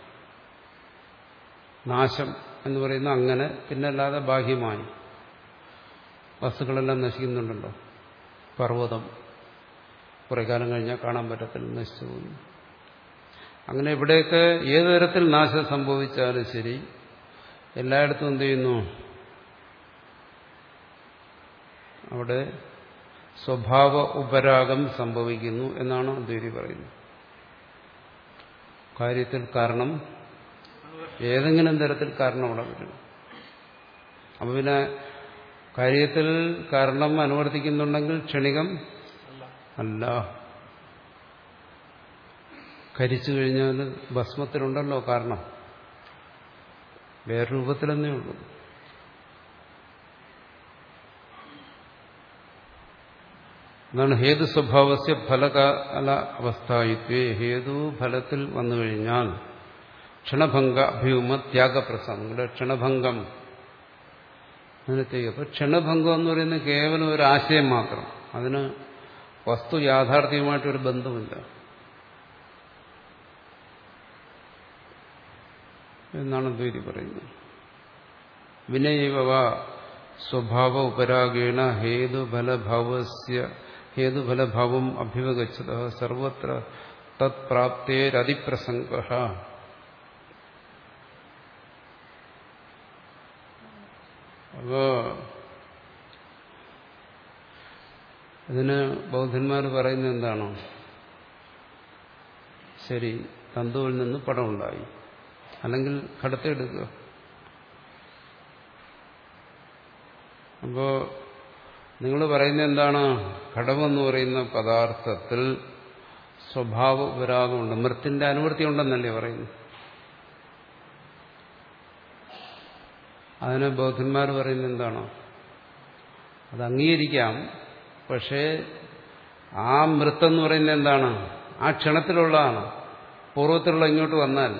[SPEAKER 1] നാശം എന്ന് പറയുന്നത് അങ്ങനെ, പിന്നല്ലാതെ ബാഹ്യമായി വസ്തുക്കളെല്ലാം നശിക്കുന്നുണ്ടല്ലോ. പർവ്വതം കുറെ കാലം കഴിഞ്ഞാൽ കാണാൻ പറ്റത്തില്ല, നശിച്ചു പോകുന്നു. അങ്ങനെ ഇവിടെയൊക്കെ ഏതു തരത്തിൽ നാശം സംഭവിച്ചാലും ശരി, എല്ലായിടത്തും എന്ത് ചെയ്യുന്നു? അവിടെ സ്വഭാവ ഉപരാഗം സംഭവിക്കുന്നു എന്നാണ് അദ്വൈതി പറയുന്നത്. കാര്യത്തിൽ കാരണം, ഏതെങ്കിലും തരത്തിൽ കാരണം അവിടെ വരും. അപ്പൊ പിന്നെ കാര്യത്തിൽ കാരണം അനുവർത്തിക്കുന്നുണ്ടെങ്കിൽ ക്ഷണികം അല്ല. കരിച്ചു കഴിഞ്ഞാൽ ഭസ്മത്തിലുണ്ടല്ലോ കാരണം, വേറെ രൂപത്തിലെന്നേ ഉള്ളൂ. എന്നാണ് ഹേതു സ്വഭാവസ്യ ഫലകാല അവസ്ഥായിത്വേ. ഹേതു ഫലത്തിൽ വന്നു കഴിഞ്ഞാൽ ക്ഷണഭംഗ അഭ്യൂമ ത്യാഗപ്രസാദം. ഇവിടെ ക്ഷണഭംഗം അതിനത്തേക്ക്. അപ്പൊ ക്ഷണഭംഗം എന്ന് പറയുന്നത് കേവലം ഒരു ആശയം മാത്രം, അതിന് വസ്തു യാഥാർത്ഥ്യവുമായിട്ടൊരു ബന്ധമില്ല എന്നാണ് ദ്വൈതി പറയുന്നത്. വിനയവ സ്വഭാവ ഉപരാഗേണ ഹേതുഫലഭാവസ്യ ഹേതുഫലഭാവം അഭ്യുപഗച്ഛത സർവത്ര തത്പ്രാപ്തേരതിപ്രസംഗഃ. അപ്പോ ഇതിന് ബൗദ്ധന്മാർ പറയുന്നത് എന്താണോ? ശരി, തന്തുവിൽ നിന്ന് പടമുണ്ടായി, അല്ലെങ്കിൽ ഘടത്തെടുക്കുക. അപ്പോ നിങ്ങൾ പറയുന്നത് എന്താണ്? ഘടമെന്ന് പറയുന്ന പദാർത്ഥത്തിൽ സ്വഭാവ ഉപരാഗമുണ്ട്, മൃത്തിന്റെ അനുവൃത്തി ഉണ്ടെന്നല്ലേ പറയുന്നു. അതിന് ബൗദ്ധന്മാർ പറയുന്നത് എന്താണോ? അത് അംഗീകരിക്കാം, പക്ഷേ ആ മൃത്തെന്ന് പറയുന്നത് എന്താണ്? ആ ക്ഷണത്തിലുള്ളതാണ്, പൂർവ്വത്തിലുള്ള ഇങ്ങോട്ട് വന്നതല്ല.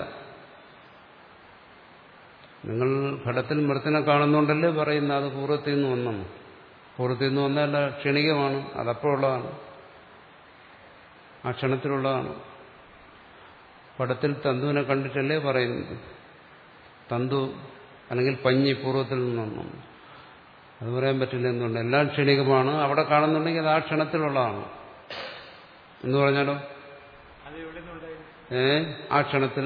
[SPEAKER 1] നിങ്ങൾ ഘടത്തിൽ മൃത്തിനെ കാണുന്നുണ്ടല്ലേ പറയുന്നത് അത് പൂർവ്വത്തിൽ നിന്ന് വന്നു. പൂർവ്വത്തിൽ നിന്ന് വന്നതല്ല, ക്ഷണികമാണ്, അതപ്പോഴുള്ളതാണ്, ആ ക്ഷണത്തിലുള്ളതാണ്. പടത്തിൽ തന്തുവിനെ കണ്ടിട്ടല്ലേ പറയുന്നത്. തന്തു അല്ലെങ്കിൽ പഞ്ഞി പൂർവ്വത്തിൽ നിന്ന് വന്നു, അത് പറയാൻ പറ്റില്ല. എന്തുകൊണ്ട്? എല്ലാം ക്ഷണികമാണ്. അവിടെ കാണുന്നുണ്ടെങ്കിൽ അത് ആ ക്ഷണത്തിലുള്ളതാണ് എന്ന് പറഞ്ഞാലോ? ഏ ആ ക്ഷണത്തിൽ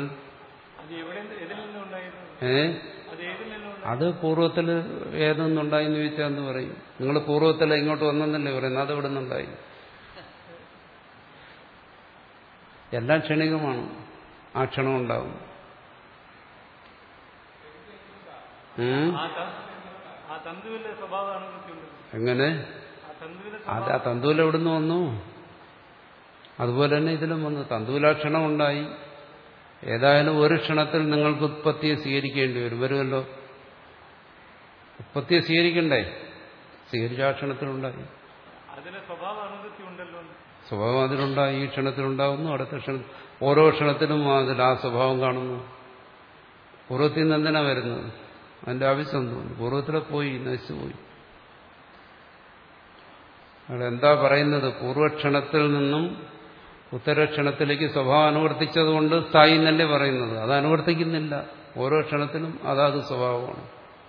[SPEAKER 1] ഏ അത് പൂർവ്വത്തിൽ ഏതെന്നുണ്ടായി എന്ന് ചോദിച്ചാൽ എന്ത് പറയും? നിങ്ങൾ പൂർവ്വത്തിൽ ഇങ്ങോട്ട് വന്നെന്നല്ലേ പറയുന്നത്, അത് എവിടെ നിന്നുണ്ടായി? എല്ലാം ക്ഷണികമാണ്, ആ ക്ഷണം ഉണ്ടാവും. എങ്ങനെ? അത് ആ തന്തുവിൽ എവിടുന്ന് വന്നു? അതുപോലെ തന്നെ ഇതിലും വന്നു. തന്തുവിൽ ആ ക്ഷണം ഉണ്ടായി. ഏതായാലും ഒരു ക്ഷണത്തിൽ നിങ്ങൾക്ക് ഉത്പത്തിയെ സ്വീകരിക്കേണ്ടി വരും, വരുമല്ലോ. ഉത്പത്തിയെ സ്വീകരിക്കണ്ടേ? സ്വീകരിച്ച ആ ക്ഷണത്തിലുണ്ടായി. സ്വഭാവം അതിലുണ്ടായി, ഈ ക്ഷണത്തിലുണ്ടാകുന്നു, അടുത്ത ക്ഷണത്തിൽ, ഓരോ ക്ഷണത്തിലും അതിൽ ആ സ്വഭാവം കാണുന്നു. പൂർവ്വത്തിൽ നിന്ന് എന്തിനാ വരുന്നത്? അതിന്റെ ആവശ്യം തോന്നുന്നു. പൂർവ്വത്തിലെ പോയി, നശിച്ചു പോയി. അവിടെ എന്താ പറയുന്നത്? പൂർവ്വക്ഷണത്തിൽ നിന്നും ഉത്തരക്ഷണത്തിലേക്ക് സ്വഭാവം അനുവർത്തിച്ചതുകൊണ്ട് സ്ഥായി എന്നല്ലേ പറയുന്നത്. അത് അനുവർത്തിക്കുന്നില്ല, ഓരോ ക്ഷണത്തിലും അതാത് സ്വഭാവമാണ്.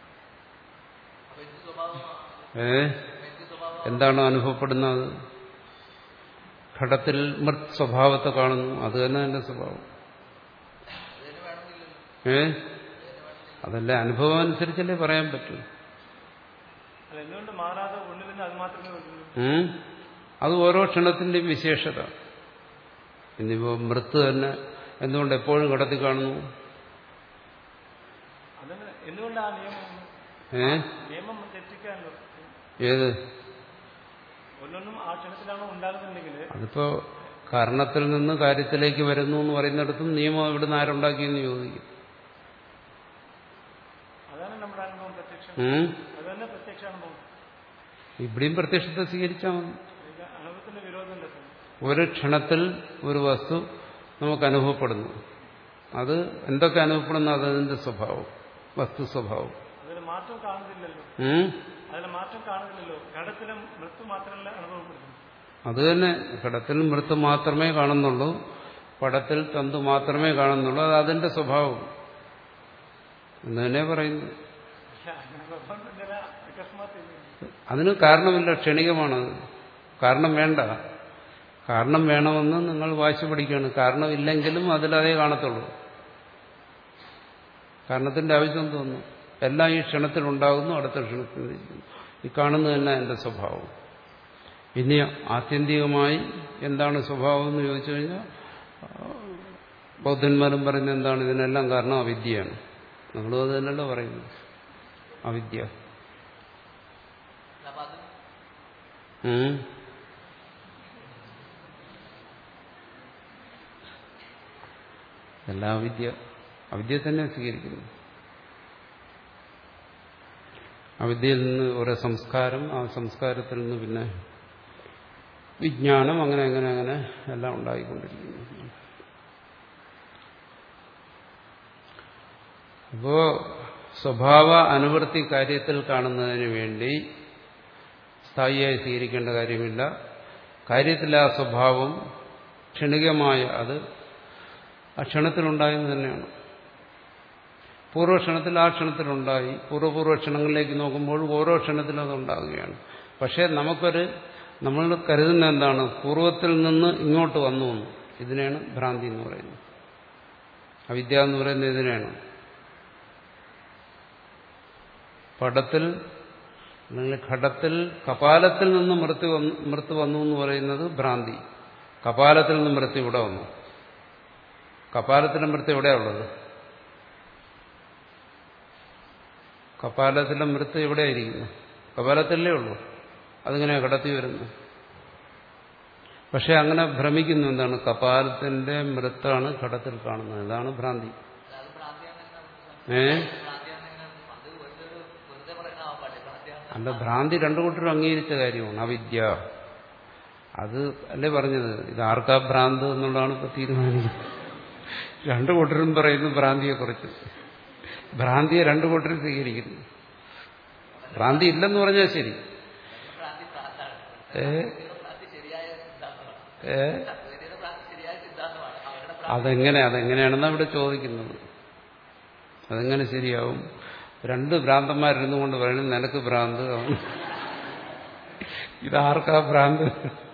[SPEAKER 1] ഏ എന്താണ് അനുഭവപ്പെടുന്നത്? ഘടത്തിൽ മൃത് സ്വഭാവത്തെ കാണുന്നു, അത് തന്നെ എന്റെ സ്വഭാവം. ഏ അതല്ലേ അനുഭവം അനുസരിച്ചല്ലേ പറയാൻ പറ്റൂ. അത് ഓരോ ക്ഷണത്തിന്റെയും വിശേഷത. ഇനിയിപ്പോ മൃത്ത് തന്നെ എന്തുകൊണ്ട് എപ്പോഴും കടത്തി കാണുന്നു? ഏ ഏത് അതിപ്പോ കാരണത്തിൽ നിന്ന് കാര്യത്തിലേക്ക് വരുന്നു എന്ന് പറയുന്നിടത്തും നിയമം ഇവിടുന്ന് ആരുണ്ടാക്കിയെന്ന് ചോദിക്കും. ഇവിടെയും പ്രത്യക്ഷത്തെ സ്വീകരിച്ചാൽ മതി. ഒരു ക്ഷണത്തിൽ ഒരു വസ്തു നമുക്ക് അനുഭവപ്പെടുന്നു. അത് എന്തൊക്കെ അനുഭവപ്പെടുന്നു അതതിന്റെ സ്വഭാവം, വസ്തു സ്വഭാവം. അത് തന്നെ ഘടത്തിൽ മൃത്ത് മാത്രമേ കാണുന്നുള്ളൂ, പടത്തിൽ തന്തു മാത്രമേ കാണുന്നുള്ളൂ. അത് അതിന്റെ സ്വഭാവം എന്ന് തന്നെ പറയുന്നു. അതിന് കാരണമില്ല, ക്ഷണികമാണത്. കാരണം വേണ്ട. കാരണം വേണമെന്ന് നിങ്ങൾ വാശി പഠിക്കുകയാണ്. കാരണമില്ലെങ്കിലും അതിലതേ കാണത്തുള്ളൂ. കാരണത്തിന്റെ ആവശ്യം തോന്നുന്നു. എല്ലാം ഈ ക്ഷണത്തിലുണ്ടാകുന്നു, അടുത്ത ക്ഷണത്തിൽ ഈ കാണുന്നത് തന്നെ എന്റെ സ്വഭാവം. ഇനി ആത്യന്തികമായി എന്താണ് സ്വഭാവം എന്ന് ചോദിച്ചു കഴിഞ്ഞാൽ ബൗദ്ധന്മാരും പറയുന്നത് എന്താണ്? ഇതിനെല്ലാം കാരണം അവിദ്യയാണ്. നമ്മളും അത് തന്നെയല്ലോ പറയുന്നു, അവിദ്യ. എല്ലാ അവിദ്യ അവിദ്യ തന്നെ സ്വീകരിക്കുന്നു. അവിദ്യയിൽ നിന്ന് ഓരോ സംസ്കാരം, ആ സംസ്കാരത്തിൽ നിന്ന് പിന്നെ വിജ്ഞാനം, അങ്ങനെ അങ്ങനെ അങ്ങനെ എല്ലാം ഉണ്ടായിക്കൊണ്ടിരിക്കുന്നു. അപ്പോ സ്വഭാവ അനുവൃത്തി കാര്യത്തിൽ കാണുന്നതിന് വേണ്ടി സ്ഥായിയായി സ്വീകരിക്കേണ്ട കാര്യമില്ല. കാര്യത്തിൽ ആ സ്വഭാവം ക്ഷണികമായ അത് ആ ക്ഷണത്തിലുണ്ടായെന്ന് തന്നെയാണ്. പൂർവ്വക്ഷണത്തിൽ ആ ക്ഷണത്തിലുണ്ടായി. പൂർവ്വപൂർവ്വ ക്ഷണങ്ങളിലേക്ക് നോക്കുമ്പോൾ ഓരോ ക്ഷണത്തിലും അതുണ്ടാകുകയാണ്. പക്ഷെ നമുക്കൊരു നമ്മൾ കരുതുന്ന എന്താണ്? പൂർവ്വത്തിൽ നിന്ന് ഇങ്ങോട്ട് വന്നു വന്നു. ഇതിനെയാണ് ഭ്രാന്തി എന്ന് പറയുന്നത്. അവിദ്യ എന്ന് പറയുന്നത് ഇതിനെയാണ്. പടത്തിൽ അല്ലെങ്കിൽ ഘടത്തിൽ കപാലത്തിൽ നിന്ന് മൃത്യു വന്നു മൃത്യു വന്നു എന്ന് പറയുന്നത് ഭ്രാന്തി. കപാലത്തിൽ നിന്ന് മൃത്യു ഇവിടെ വന്നു. കപാലത്തിലെ മൃത്യു എവിടെയാ ഉള്ളത്? കപാലത്തിലെ മൃത്യു എവിടെയായിരിക്കുന്നു? കപാലത്തിലേ ഉള്ളൂ. അതിങ്ങനെ കടത്തി വരുന്നു. പക്ഷെ അങ്ങനെ ഭ്രമിക്കുന്നു. എന്താണ്? കപാലത്തിന്റെ മൃത്താണ് ഘടത്തിൽ കാണുന്നത്. ഇതാണ് ഭ്രാന്തി. ഏ അല്ല, ഭ്രാന്തി രണ്ടു കൂട്ടരും അംഗീകരിച്ച കാര്യമാണ്. അവിദ്യ അത് അല്ലേ പറഞ്ഞത്. ഇത് ആർക്കാ ഭ്രാന്ത് എന്നുള്ളതാണ് ഇപ്പൊ തീരുമാനിക്കുന്നത്. രണ്ടു കൂട്ടരും പറയുന്നു ഭ്രാന്തിയെക്കുറിച്ച്. ഭ്രാന്തിയെ രണ്ടു കൂട്ടരും സ്വീകരിക്കുന്നു. ഭ്രാന്തി ഇല്ലെന്ന് പറഞ്ഞാൽ ശരി. ഏ ഏ അതെങ്ങനെ അതെങ്ങനെയാണെന്നാ ഇവിടെ ചോദിക്കുന്നത്. അതെങ്ങനെ ശരിയാവും? രണ്ട് ഭ്രാന്തന്മാരിരുന്നു കൊണ്ട് പറയണം നിനക്ക് ഭ്രാന്ത്. ഇതാർക്കാ ഭ്രാന്ത്?